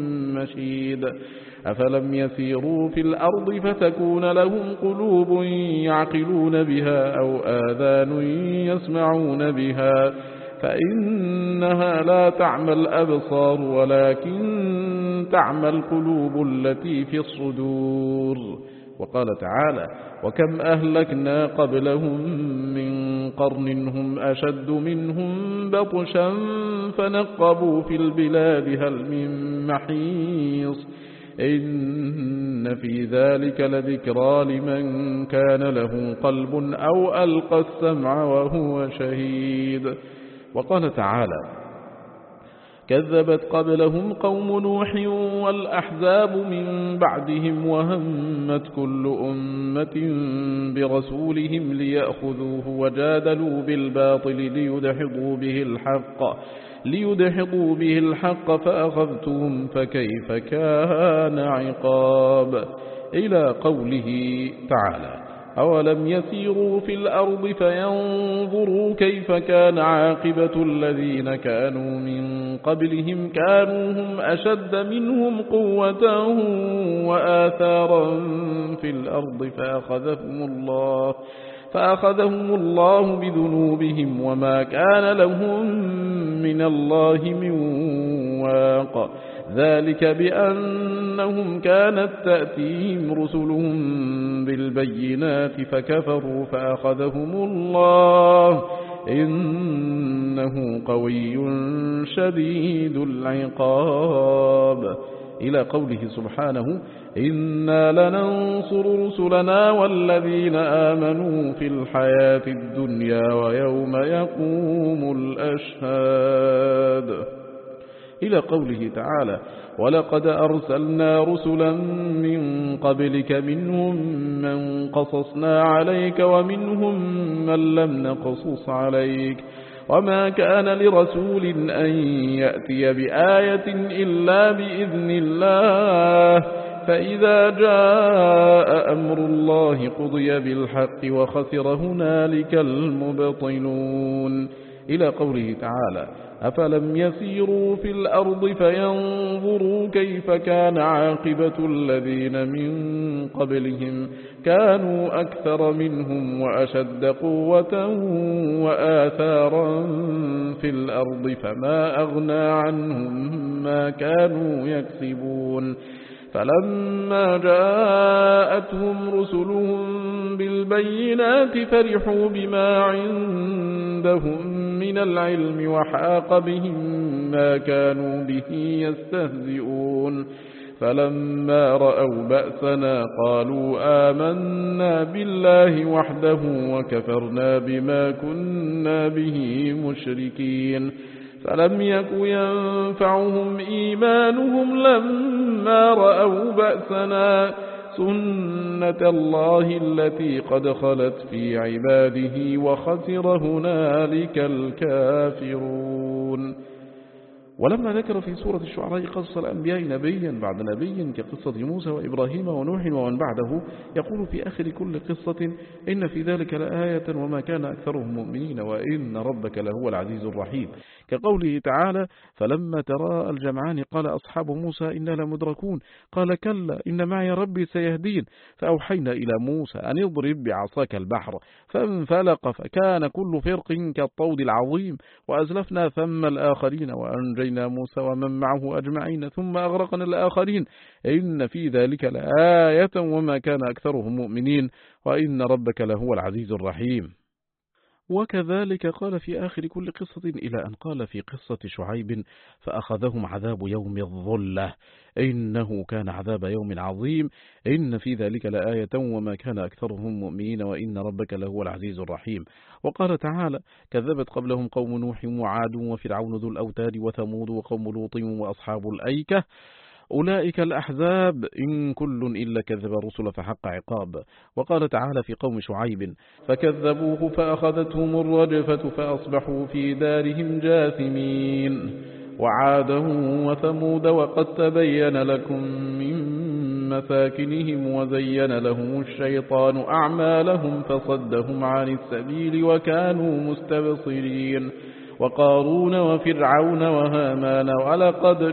مشيد. أفلم يسيروا في الأرض فتكون لهم قلوب يعقلون بها أو آذان يسمعون بها فإنها لا تعمى الأبصار ولكن تعمى القلوب التي في الصدور. وقال تعالى: وكم أهلكنا قبلهم من قرن هم أشد منهم بطشا فنقبوا في البلاد هل من محيص. إن في ذلك لذكرى لمن كان له قلب أو ألقى السمع وهو شهيد. وقال تعالى: كذبت قبلهم قوم نوح والأحزاب من بعدهم وهمت كل أمة برسولهم ليأخذوه وجادلوا بالباطل ليدحضوا به الحق فأخذتهم فكيف كان عقاب. إلى قوله تعالى: أولم يسيروا في الأرض فينظروا كيف كان عاقبة الذين كانوا من قبلهم كانوا هم أشد منهم قوة وآثارا في الأرض فأخذهم الله بذنوبهم وما كان لهم من الله من واق. ذلك بأنهم كانت تأتيهم رسلهم بالبينات فكفروا فأخذهم الله إنه قوي شديد العقاب. إلى قوله سبحانه: إنا لننصر رسلنا والذين آمنوا في الحياة الدنيا ويوم يقوم الأشهاد. إلى قوله تعالى: ولقد أرسلنا رسلا من قبلك منهم من قصصنا عليك ومنهم من لم نقصص عليك وما كان لرسول أن يأتي بآية إلا بإذن الله فإذا جاء أمر الله قضي بالحق وخسر هنالك المبطلون. إلى قوله تعالى: أفلم يسيروا في الأرض فينظروا كيف كان عاقبة الذين من قبلهم كانوا أكثر منهم وأشد قوة وآثارا في الأرض فما أغنى عنهم ما كانوا يكسبون فلما جاءتهم رسلهم بالبينات فرحوا بما عندهم من العلم وحاق بهم ما كانوا به يستهزئون فلما رأوا بأسنا قالوا آمنا بالله وحده وكفرنا بما كنا به مشركين فلم يك ينفعهم إيمانهم لما رأوا بأسنا سنة الله التي قد خلت في عباده وخسر هنالك الكافرون. ولما ذكر في سورة الشعراء قصص الأنبياء نبيا بعد نبي كقصة موسى وإبراهيم ونوح ومن بعده يقول في آخر كل قصة إن في ذلك لآية وما كان أكثرهم مؤمنين وإن ربك لهو العزيز الرحيم، كقوله تعالى: فلما تراءى الجمعان قال أصحاب موسى إنا لمدركون قال كلا إن معي ربي سيهدين فأوحينا إلى موسى أن اضرب بعصاك البحر فانفلق فكان كل فرق كالطود العظيم وأزلفنا ثم الآخرين وأنجينا موسى ومن معه أجمعين ثم أغرقنا الآخرين إن في ذلك لآية وما كان أكثرهم مؤمنين وإن ربك لهو العزيز الرحيم. وكذلك قال في آخر كل قصة إلى أن قال في قصة شعيب فأخذهم عذاب يوم الظلة إنه كان عذاب يوم عظيم إن في ذلك لآية وما كان أكثرهم مؤمنين وإن ربك لهو العزيز الرحيم. وقال تعالى: كذبت قبلهم قوم نوح وعاد وفرعون ذو الأوتاد وثمود وقوم لوط وأصحاب الأيكة أولئك الأحزاب إن كل إلا كذب الرسل فحق عقاب. وقال تعالى في قوم شعيب: فكذبوه فأخذتهم الرجفة فأصبحوا في دارهم جاثمين. وعادا وثمود وقد تبين لكم من مساكنهم وزين لهم الشيطان أعمالهم فصدهم عن السبيل وكانوا مستبصرين. وقارون وفرعون وهامان ولقد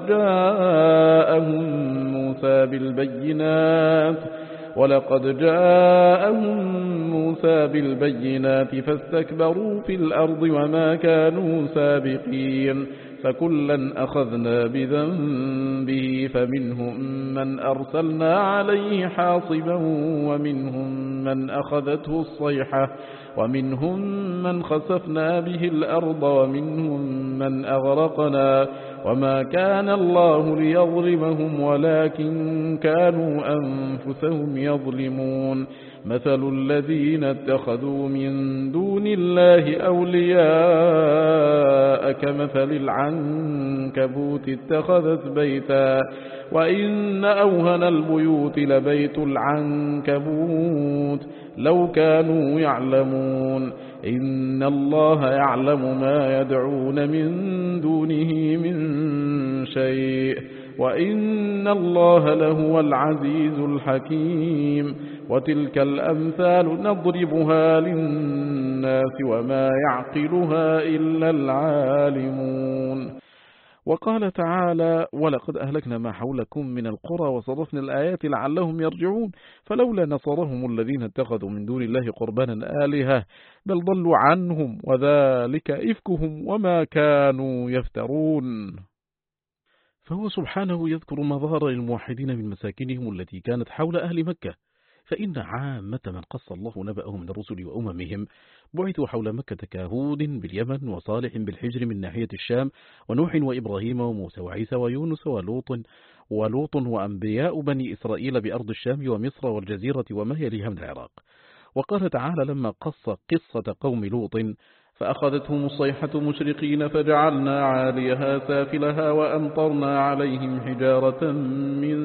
جاءهم موسى بالبينات فاستكبروا في الأرض وما كانوا سابقين فكلا أخذنا بذنبه فمنهم من أرسلنا عليه حاصبا ومنهم من أخذته الصيحة ومنهم من خسفنا به الأرض ومنهم من أغرقنا وما كان الله ليظلمهم ولكن كانوا أنفسهم يظلمون. مثل الذين اتخذوا من دون الله أولياء كمثل العنكبوت اتخذت بيتا وإن أوهن البيوت لبيت العنكبوت لو كانوا يعلمون إن الله يعلم ما يدعون من دونه من شيء وإن الله لهو العزيز الحكيم وتلك الأمثال نضربها للناس وما يعقلها إلا العالمون. وقال تعالى ولقد أهلكنا ما حولكم من القرى وصرفنا الآيات لعلهم يرجعون فلولا نصرهم الذين اتخذوا من دون الله قربانا آلهة بل ضلوا عنهم وذلك إفكهم وما كانوا يفترون. فهو سبحانه يذكر مظاهر الموحدين من مساكنهم التي كانت حول أهل مكة، فإن عامة من قص الله نبأهم من الرسل وأممهم بعثوا حول مكة كهود باليمن وصالح بالحجر من ناحية الشام ونوح وإبراهيم وموسى وعيسى ويونس ولوط وأنبياء بني إسرائيل بأرض الشام ومصر والجزيرة وما يليها من العراق. وقال تعالى لما قص قصة قوم لوط فأخذتهم الصيحة مشرقين فجعلنا عاليها سافلها وأمطرنا عليهم حجارة من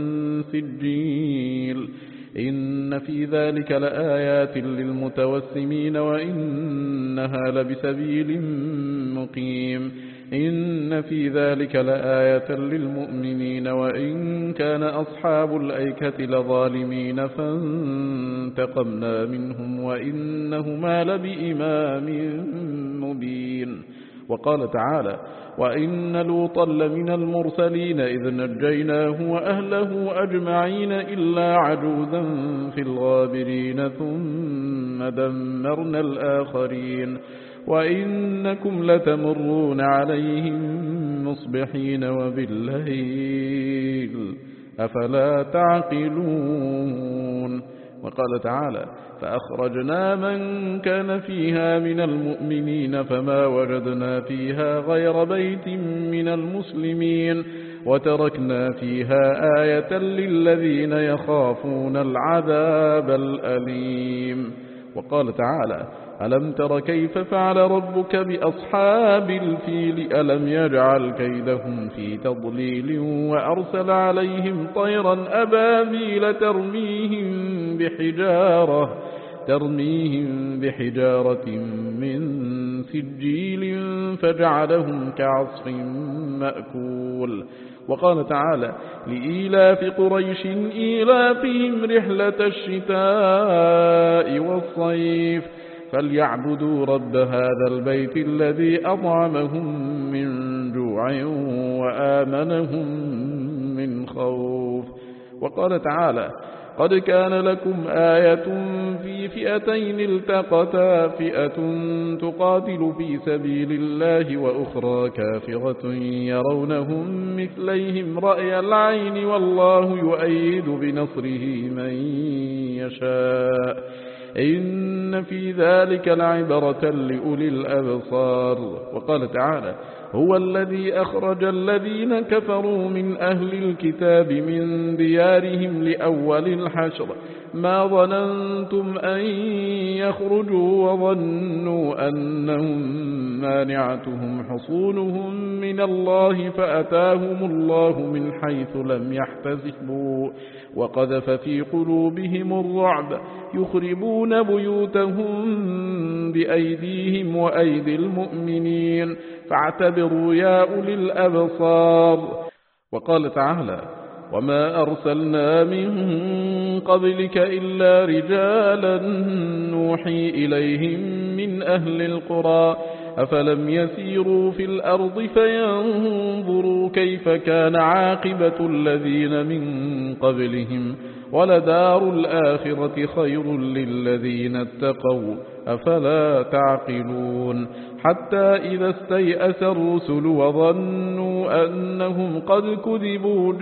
سجيل إن في ذلك لآيات للمتوسمين وإنها لبسبيل مقيم إن في ذلك لآية للمؤمنين وإن كان أصحاب الأيكة لظالمين فانتقمنا منهم وإنهما لبإمام مبين. وقال تعالى وإن لوطا لمن المرسلين إذ نجيناه وأهله أجمعين إلا عجوزا في الغابرين ثم دمرنا الآخرين وإنكم لتمرون عليهم مصبحين وبالليل أفلا تعقلون. وقال تعالى فأخرجنا من كان فيها من المؤمنين فما وجدنا فيها غير بيت من المسلمين وتركنا فيها آية للذين يخافون العذاب الأليم. وقال تعالى ألم تر كيف فعل ربك بأصحاب الفيل ألم يجعل كيدهم في تضليل وأرسل عليهم طيرا أبابيل ترميهم بحجارة من سجيل فجعلهم كعصف مأكول. وقال تعالى لإيلاف قريش إيلافهم رحلة الشتاء والصيف فليعبدوا رب هذا البيت الذي أطعمهم من جوع وآمنهم من خوف. وقال تعالى قد كان لكم آية في فئتين التقتا فئة تقاتل في سبيل الله وأخرى كافرة يرونهم مثليهم رأي العين والله يؤيد بنصره من يشاء إن في ذلك لعبرة لأولي الأبصار. وقال تعالى هو الذي أخرج الذين كفروا من أهل الكتاب من ديارهم لأول الحشر ما ظننتم أن يخرجوا وظنوا أنهم مانعتهم حصونهم من الله فأتاهم الله من حيث لم يحتسبوا وقذف في قلوبهم الرعب يخربون بيوتهم بأيديهم وأيدي المؤمنين فاعتبروا يا أولي الأبصار. وقال تعالى وما أرسلنا من قبلك إلا رجالا نوحي إليهم من أهل القرى أفلم يسيروا في الأرض فينظروا كيف كان عاقبة الذين من قبلهم ولدار الآخرة خير للذين اتقوا أفلا تعقلون. حتى إذا استيأس الرسل وظنوا أنهم قد كذبوا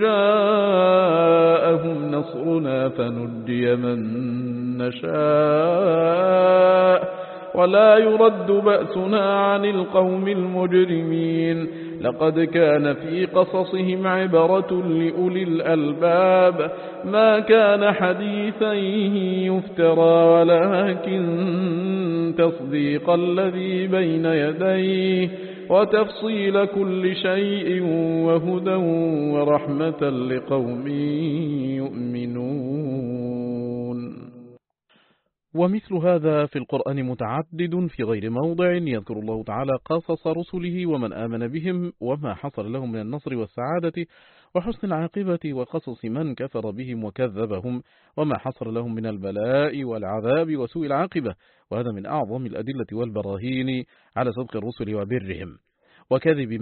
جاءهم نصرنا فنجي من نشاء ولا يرد بأسنا عن القوم المجرمين لقد كان في قصصهم عبرة لأولي الألباب ما كان حديثا يفترى ولكن تصديق الذي بين يديه وتفصيل كل شيء وهدى ورحمة لقوم يؤمنون. ومثل هذا في القرآن متعدد في غير موضع يذكر الله تعالى قصص رسله ومن آمن بهم وما حصل لهم من النصر والسعادة وحسن العاقبة وقصص من كفر بهم وكذبهم وما حصل لهم من البلاء والعذاب وسوء العاقبة، وهذا من أعظم الأدلة والبراهين على صدق الرسل وبرهم وكذب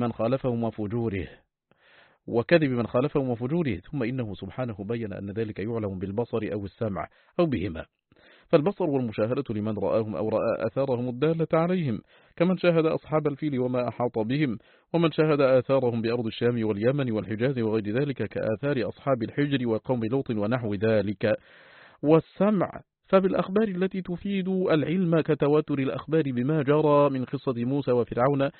من خالفهم وفجوره ثم إنه سبحانه بين أن ذلك يعلم بالبصر أو السمع أو بهما، فالبصر والمشاهدة لمن رآهم أو رأى أثارهم الدالة عليهم كمن شاهد أصحاب الفيل وما أحاط بهم، ومن شاهد آثارهم بأرض الشام واليمن والحجاز وغير ذلك كآثار أصحاب الحجر وقوم لوط ونحو ذلك. والسمع فبالأخبار التي تفيد العلم كتواتر الأخبار بما جرى من قصة موسى وفرعون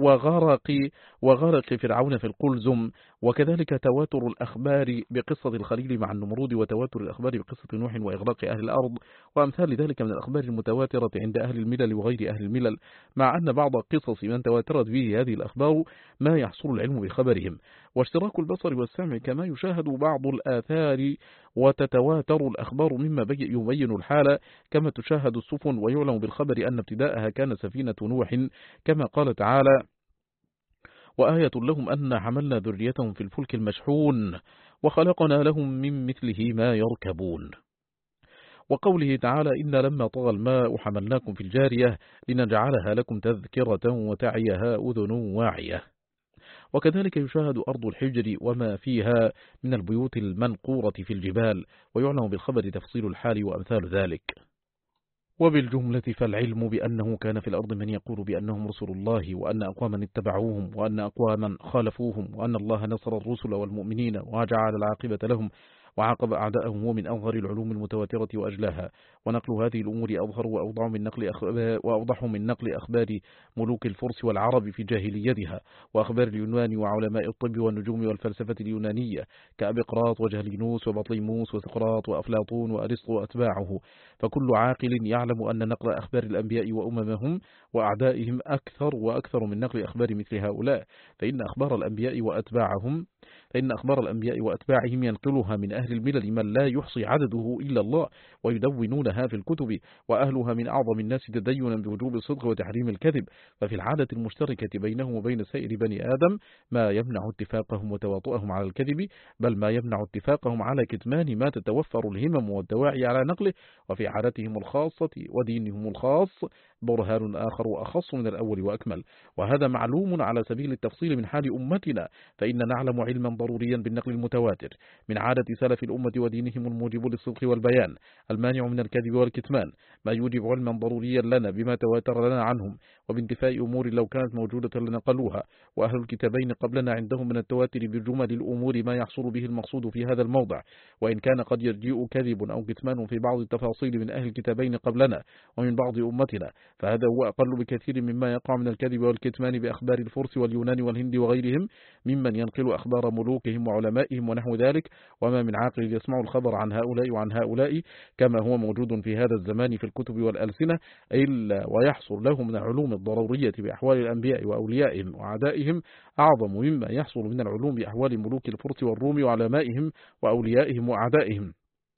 وغرق فرعون في القلزم، وكذلك تواتر الأخبار بقصة الخليل مع النمرود وتواتر الأخبار بقصة نوح وإغراق أهل الأرض وأمثال ذلك من الأخبار المتواترة عند أهل الملل وغير أهل الملل، مع أن بعض قصص من تواترت به هذه الأخبار ما يحصل العلم بخبرهم. واشتراك البصر والسمع كما يشاهد بعض الآثار وتتواتر الأخبار مما يبين الحال كما تشاهد السفن ويعلم بالخبر أن ابتداءها كان سفينة نوح كما قال تعالى وآية لهم أن حملنا ذريتهم في الفلك المشحون وخلقنا لهم من مثله ما يركبون. وقوله تعالى إن لما طغى الماء حملناكم في الجارية لنجعلها لكم تذكرة وتعيها أذن واعية. وكذلك يشاهد أرض الحجر وما فيها من البيوت المنقورة في الجبال ويعلم بالخبر تفصيل الحال وأمثال ذلك. وبالجملة فالعلم بأنه كان في الأرض من يقول بأنهم رسل الله وأن أقواما اتبعوهم وأن أقواما خالفوهم وأن الله نصر الرسل والمؤمنين وجعل العاقبة لهم وعاقب أعداءهم هو من أظهر العلوم المتواترة وأجلاها، ونقل هذه الأمور أظهر وأوضح من نقل أخبار ملوك الفرس والعرب في جاهليتها وأخبار اليونان وعلماء الطب والنجوم والفلسفة اليونانية كأبقراط وجهلينوس وبطليموس وسقراط وأفلاطون وأرسطو وأتباعه، فكل عاقل يعلم أن نقل أخبار الأنبياء وأممهم وأعدائهم أكثر من نقل أخبار مثل هؤلاء، فإن أخبار الأنبياء وأتباعهم ينقلها من أهل الملل من لا يحصي عدده إلا الله ويدونونها في الكتب، وأهلها من أعظم الناس تدينا بوجوب الصدق وتحريم الكذب، ففي العادة المشتركة بينهم وبين سائر بني آدم ما يمنع اتفاقهم وتواطؤهم على الكذب، بل ما يمنع اتفاقهم على كتمان ما تتوفر الهمم والدواعي على نقله، وفي عادتهم الخاصة ودينهم الخاص برهان آخر وأخص من الأول وأكمل، وهذا معلوم على سبيل التفصيل من حال أمتنا، فإن نعلم علما ضروريا بالنقل المتواتر من عادة سلف الأمة ودينهم الموجب للصدق والبيان المانع من الكذب والكتمان، ما يوجب علما ضروريا لنا بما تواتر لنا عنهم وبانتفاء أمور لو كانت موجودة لنقلوها، وأهل الكتابين قبلنا عندهم من التواتر بجمل الأمور ما يحصل به المقصود في هذا الموضع، وإن كان قد يجيء كذب أو كتمان في بعض التفاصيل من أهل الكتابين قبلنا ومن بعض أمتنا، فهذا هو أقل بكثير مما يقع من الكذب والكتمان بأخبار الفرس واليونان والهند وغيرهم ممن ينقل أخبار ملوكهم وعلمائهم ونحو ذلك، وما من عاقل يسمع الخبر عن هؤلاء وعن هؤلاء كما هو موجود في هذا الزمان في الكتب والألسنة إلا ويحصل لهم من العلوم الضرورية بأحوال الأنبياء وأوليائهم وأعدائهم أعظم مما يحصل من العلوم بأحوال ملوك الفرس والروم وعلمائهم وأوليائهم وأعدائهم،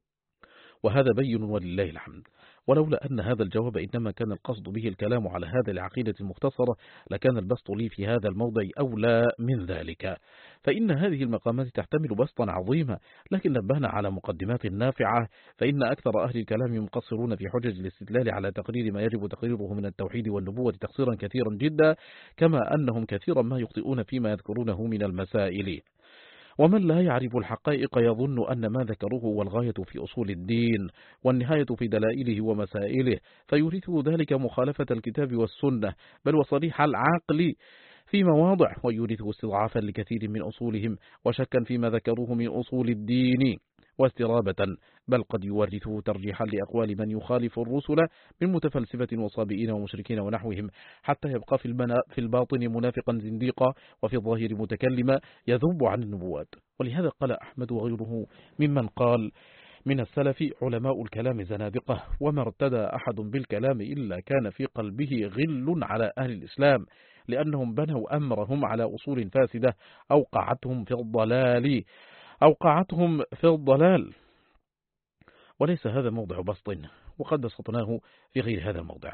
وهذا بين ولله الحمد. ولولا أن هذا الجواب إنما كان القصد به الكلام على هذا العقيدة المختصرة لكان البسط لي في هذا الموضع أولى من ذلك، فإن هذه المقامات تحتمل بسطا عظيما، لكن نبهنا على مقدمات نافعة، فإن أكثر أهل الكلام مقصرون في حجج الاستدلال على تقرير ما يجب تقريره من التوحيد والنبوة تقصيرا كثيرا جدا، كما أنهم كثيرا ما يخطئون فيما يذكرونه من المسائل. ومن لا يعرف الحقائق يظن أن ما ذكروه هو الغاية في أصول الدين والنهاية في دلائله ومسائله، فيورثه ذلك مخالفة الكتاب والسنة بل وصريح العقل في مواضع، ويورثه استضعافا لكثير من أصولهم وشكا فيما ذكروه من أصول الدين، واسترابة، بل قد يورثه ترجيحا لأقوال من يخالف الرسل من متفلسفة وصابئين ومشركين ونحوهم، حتى يبقى في الباطن منافقا زنديقا، وفي الظاهر متكلما يذب عن النبوات. ولهذا قال أحمد وغيره ممن قال من السلف: علماء الكلام زنادقة، وما ارتدى أحد بالكلام إلا كان في قلبه غل على أهل الإسلام، لأنهم بنوا أمرهم على أصول فاسدة أوقعتهم في الضلال. وليس هذا موضع بسط، وقد بسطناه في غير هذا الموضع.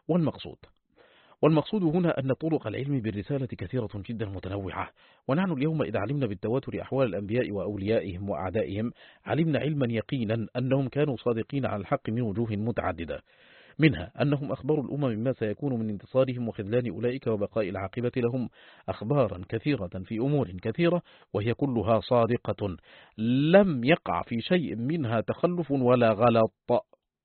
والمقصود هنا أن طرق العلم بالرسالة كثيرة جدا متنوعة، ونحن اليوم إذا علمنا بالتواتر أحوال الأنبياء وأوليائهم وأعدائهم، علمنا علما يقينا أنهم كانوا صادقين على الحق من وجوه متعددة، منها أنهم أخبروا الأمم مما سيكون من انتصارهم وخذلان أولئك وبقاء العاقبة لهم، أخبارا كثيرة في أمور كثيرة، وهي كلها صادقة، لم يقع في شيء منها تخلف ولا غلط،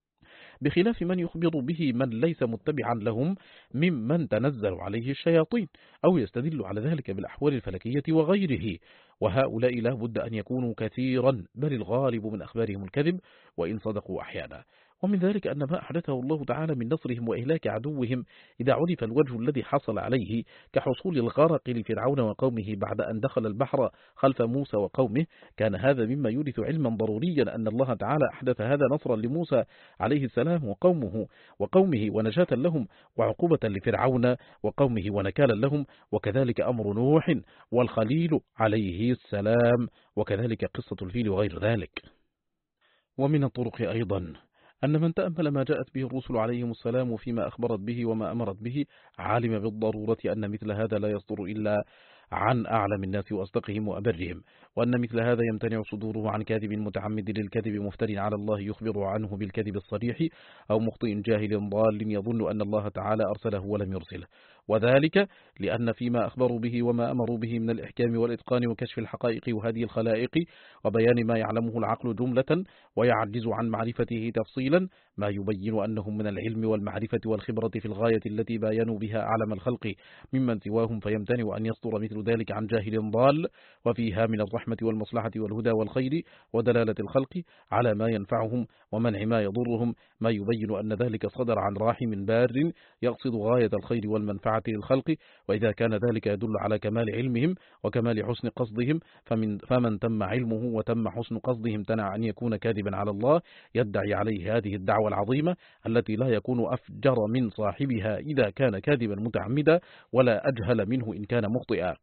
بخلاف من يخبر به من ليس متبعا لهم ممن تنزل عليه الشياطين، أو يستدل على ذلك بالأحوال الفلكية وغيره، وهؤلاء لا بد أن يكونوا كثيرا، بل الغالب من أخبارهم الكذب وإن صدقوا أحيانا. ومن ذلك أن ما أحدثه الله تعالى من نصرهم وإهلاك عدوهم إذا عرف الوجه الذي حصل عليه، كحصول الغرق لفرعون وقومه بعد أن دخل البحر خلف موسى وقومه، كان هذا مما يورث علما ضروريا أن الله تعالى أحدث هذا نصرا لموسى عليه السلام وقومه ونجاة لهم، وعقوبة لفرعون وقومه ونكالا لهم، وكذلك أمر نوح والخليل عليه السلام، وكذلك قصة الفيل وغير ذلك. ومن الطرق أيضا أن من تأمل ما جاءت به الرسل عليهم السلام فيما أخبرت به وما أمرت به، علم بالضرورة أن مثل هذا لا يصدر إلا عن أعلم الناس وأصدقهم وأبرهم، وأن مثل هذا يمتنع صدوره عن كاذب متعمد للكذب مفتر على الله يخبر عنه بالكذب الصريح، أو مخطئ جاهل ضال يظن أن الله تعالى أرسله ولم يرسله، وذلك لأن فيما أخبروا به وما أمروا به من الإحكام والإتقان وكشف الحقائق وهدي الخلائق وبيان ما يعلمه العقل جملة ويعجز عن معرفته تفصيلا، ما يبين أنهم من العلم والمعرفة والخبرة في الغاية التي باينوا بها أعلم الخلق ممن سواهم، فيمتنع أن يصدر مثل ذلك عن جاهل ضال، وفيها من الرحمة والمصلحة والهدى والخير ودلالة الخلق على ما ينفعهم ومنع ما يضرهم، ما يبين أن ذلك صدر عن راحم بار يقصد غاية الخير والمنفعة للخلق، وإذا كان ذلك يدل على كمال علمهم وكمال حسن قصدهم، فمن تم علمه وتم حسن قصده امتنع أن يكون كاذبا على الله يدعي عليه هذه الدعوة العظيمة التي لا يكون أفجر من صاحبها إذا كان كاذبا متعمدا، ولا أجهل منه إن كان مخطئا.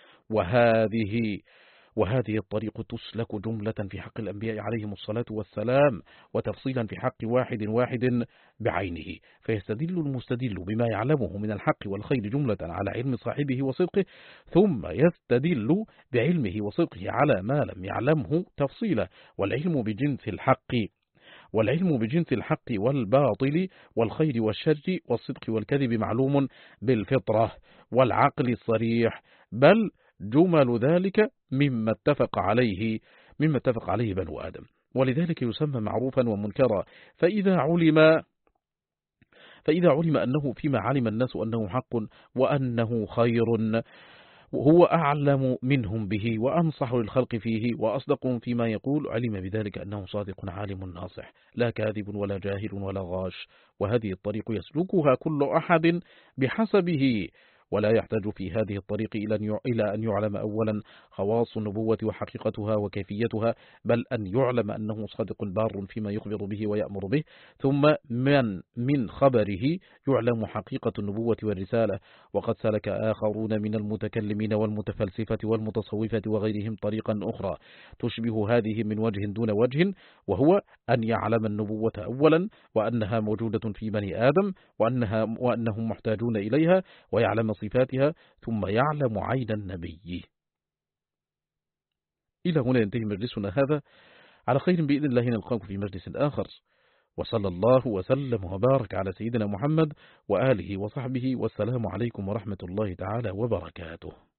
وهذه الطريق تسلك جملة في حق الأنبياء عليهم الصلاة والسلام، وتفصيلا في حق واحد واحد بعينه، فيستدل المستدل بما يعلمه من الحق والخير جملة على علم صاحبه وصدقه، ثم يستدل بعلمه وصدقه على ما لم يعلمه تفصيلا، والعلم بجنس الحق والباطل والخير والشر والصدق والكذب معلوم بالفطرة والعقل الصريح، بل جمل ذلك مما اتفق عليه بنو آدم، ولذلك يسمى معروفا ومنكرا. فإذا علم أنه فيما علم الناس أنه حق وأنه خير، هو أعلم منهم به وأنصح للخلق فيه وأصدقهم فيما يقول، علم بذلك أنه صادق عالم ناصح، لا كاذب ولا جاهل ولا غاش. وهذه الطريق يسلكها كل أحد بحسبه، ولا يحتاج في هذه الطريق إلى أن يعلم أولا خواص النبوة وحقيقتها وكيفيتها، بل أن يعلم أنه صادق بار فيما يخبر به ويأمر به، ثم من خبره يعلم حقيقة النبوة والرسالة. وقد سلك آخرون من المتكلمين والمتفلسفة والمتصوفة وغيرهم طريقا أخرى تشبه هذه من وجه دون وجه، وهو أن يعلم النبوة أولا وأنها موجودة في بني آدم وأنهم محتاجون إليها، ويعلم صفاتها، ثم يعلم عين النبي. إلى هنا ينتهي مجلسنا هذا، على خير بإذن الله نلقاكم في مجلس آخر، وصلى الله وسلم وبارك على سيدنا محمد وآله وصحبه، والسلام عليكم ورحمة الله تعالى وبركاته.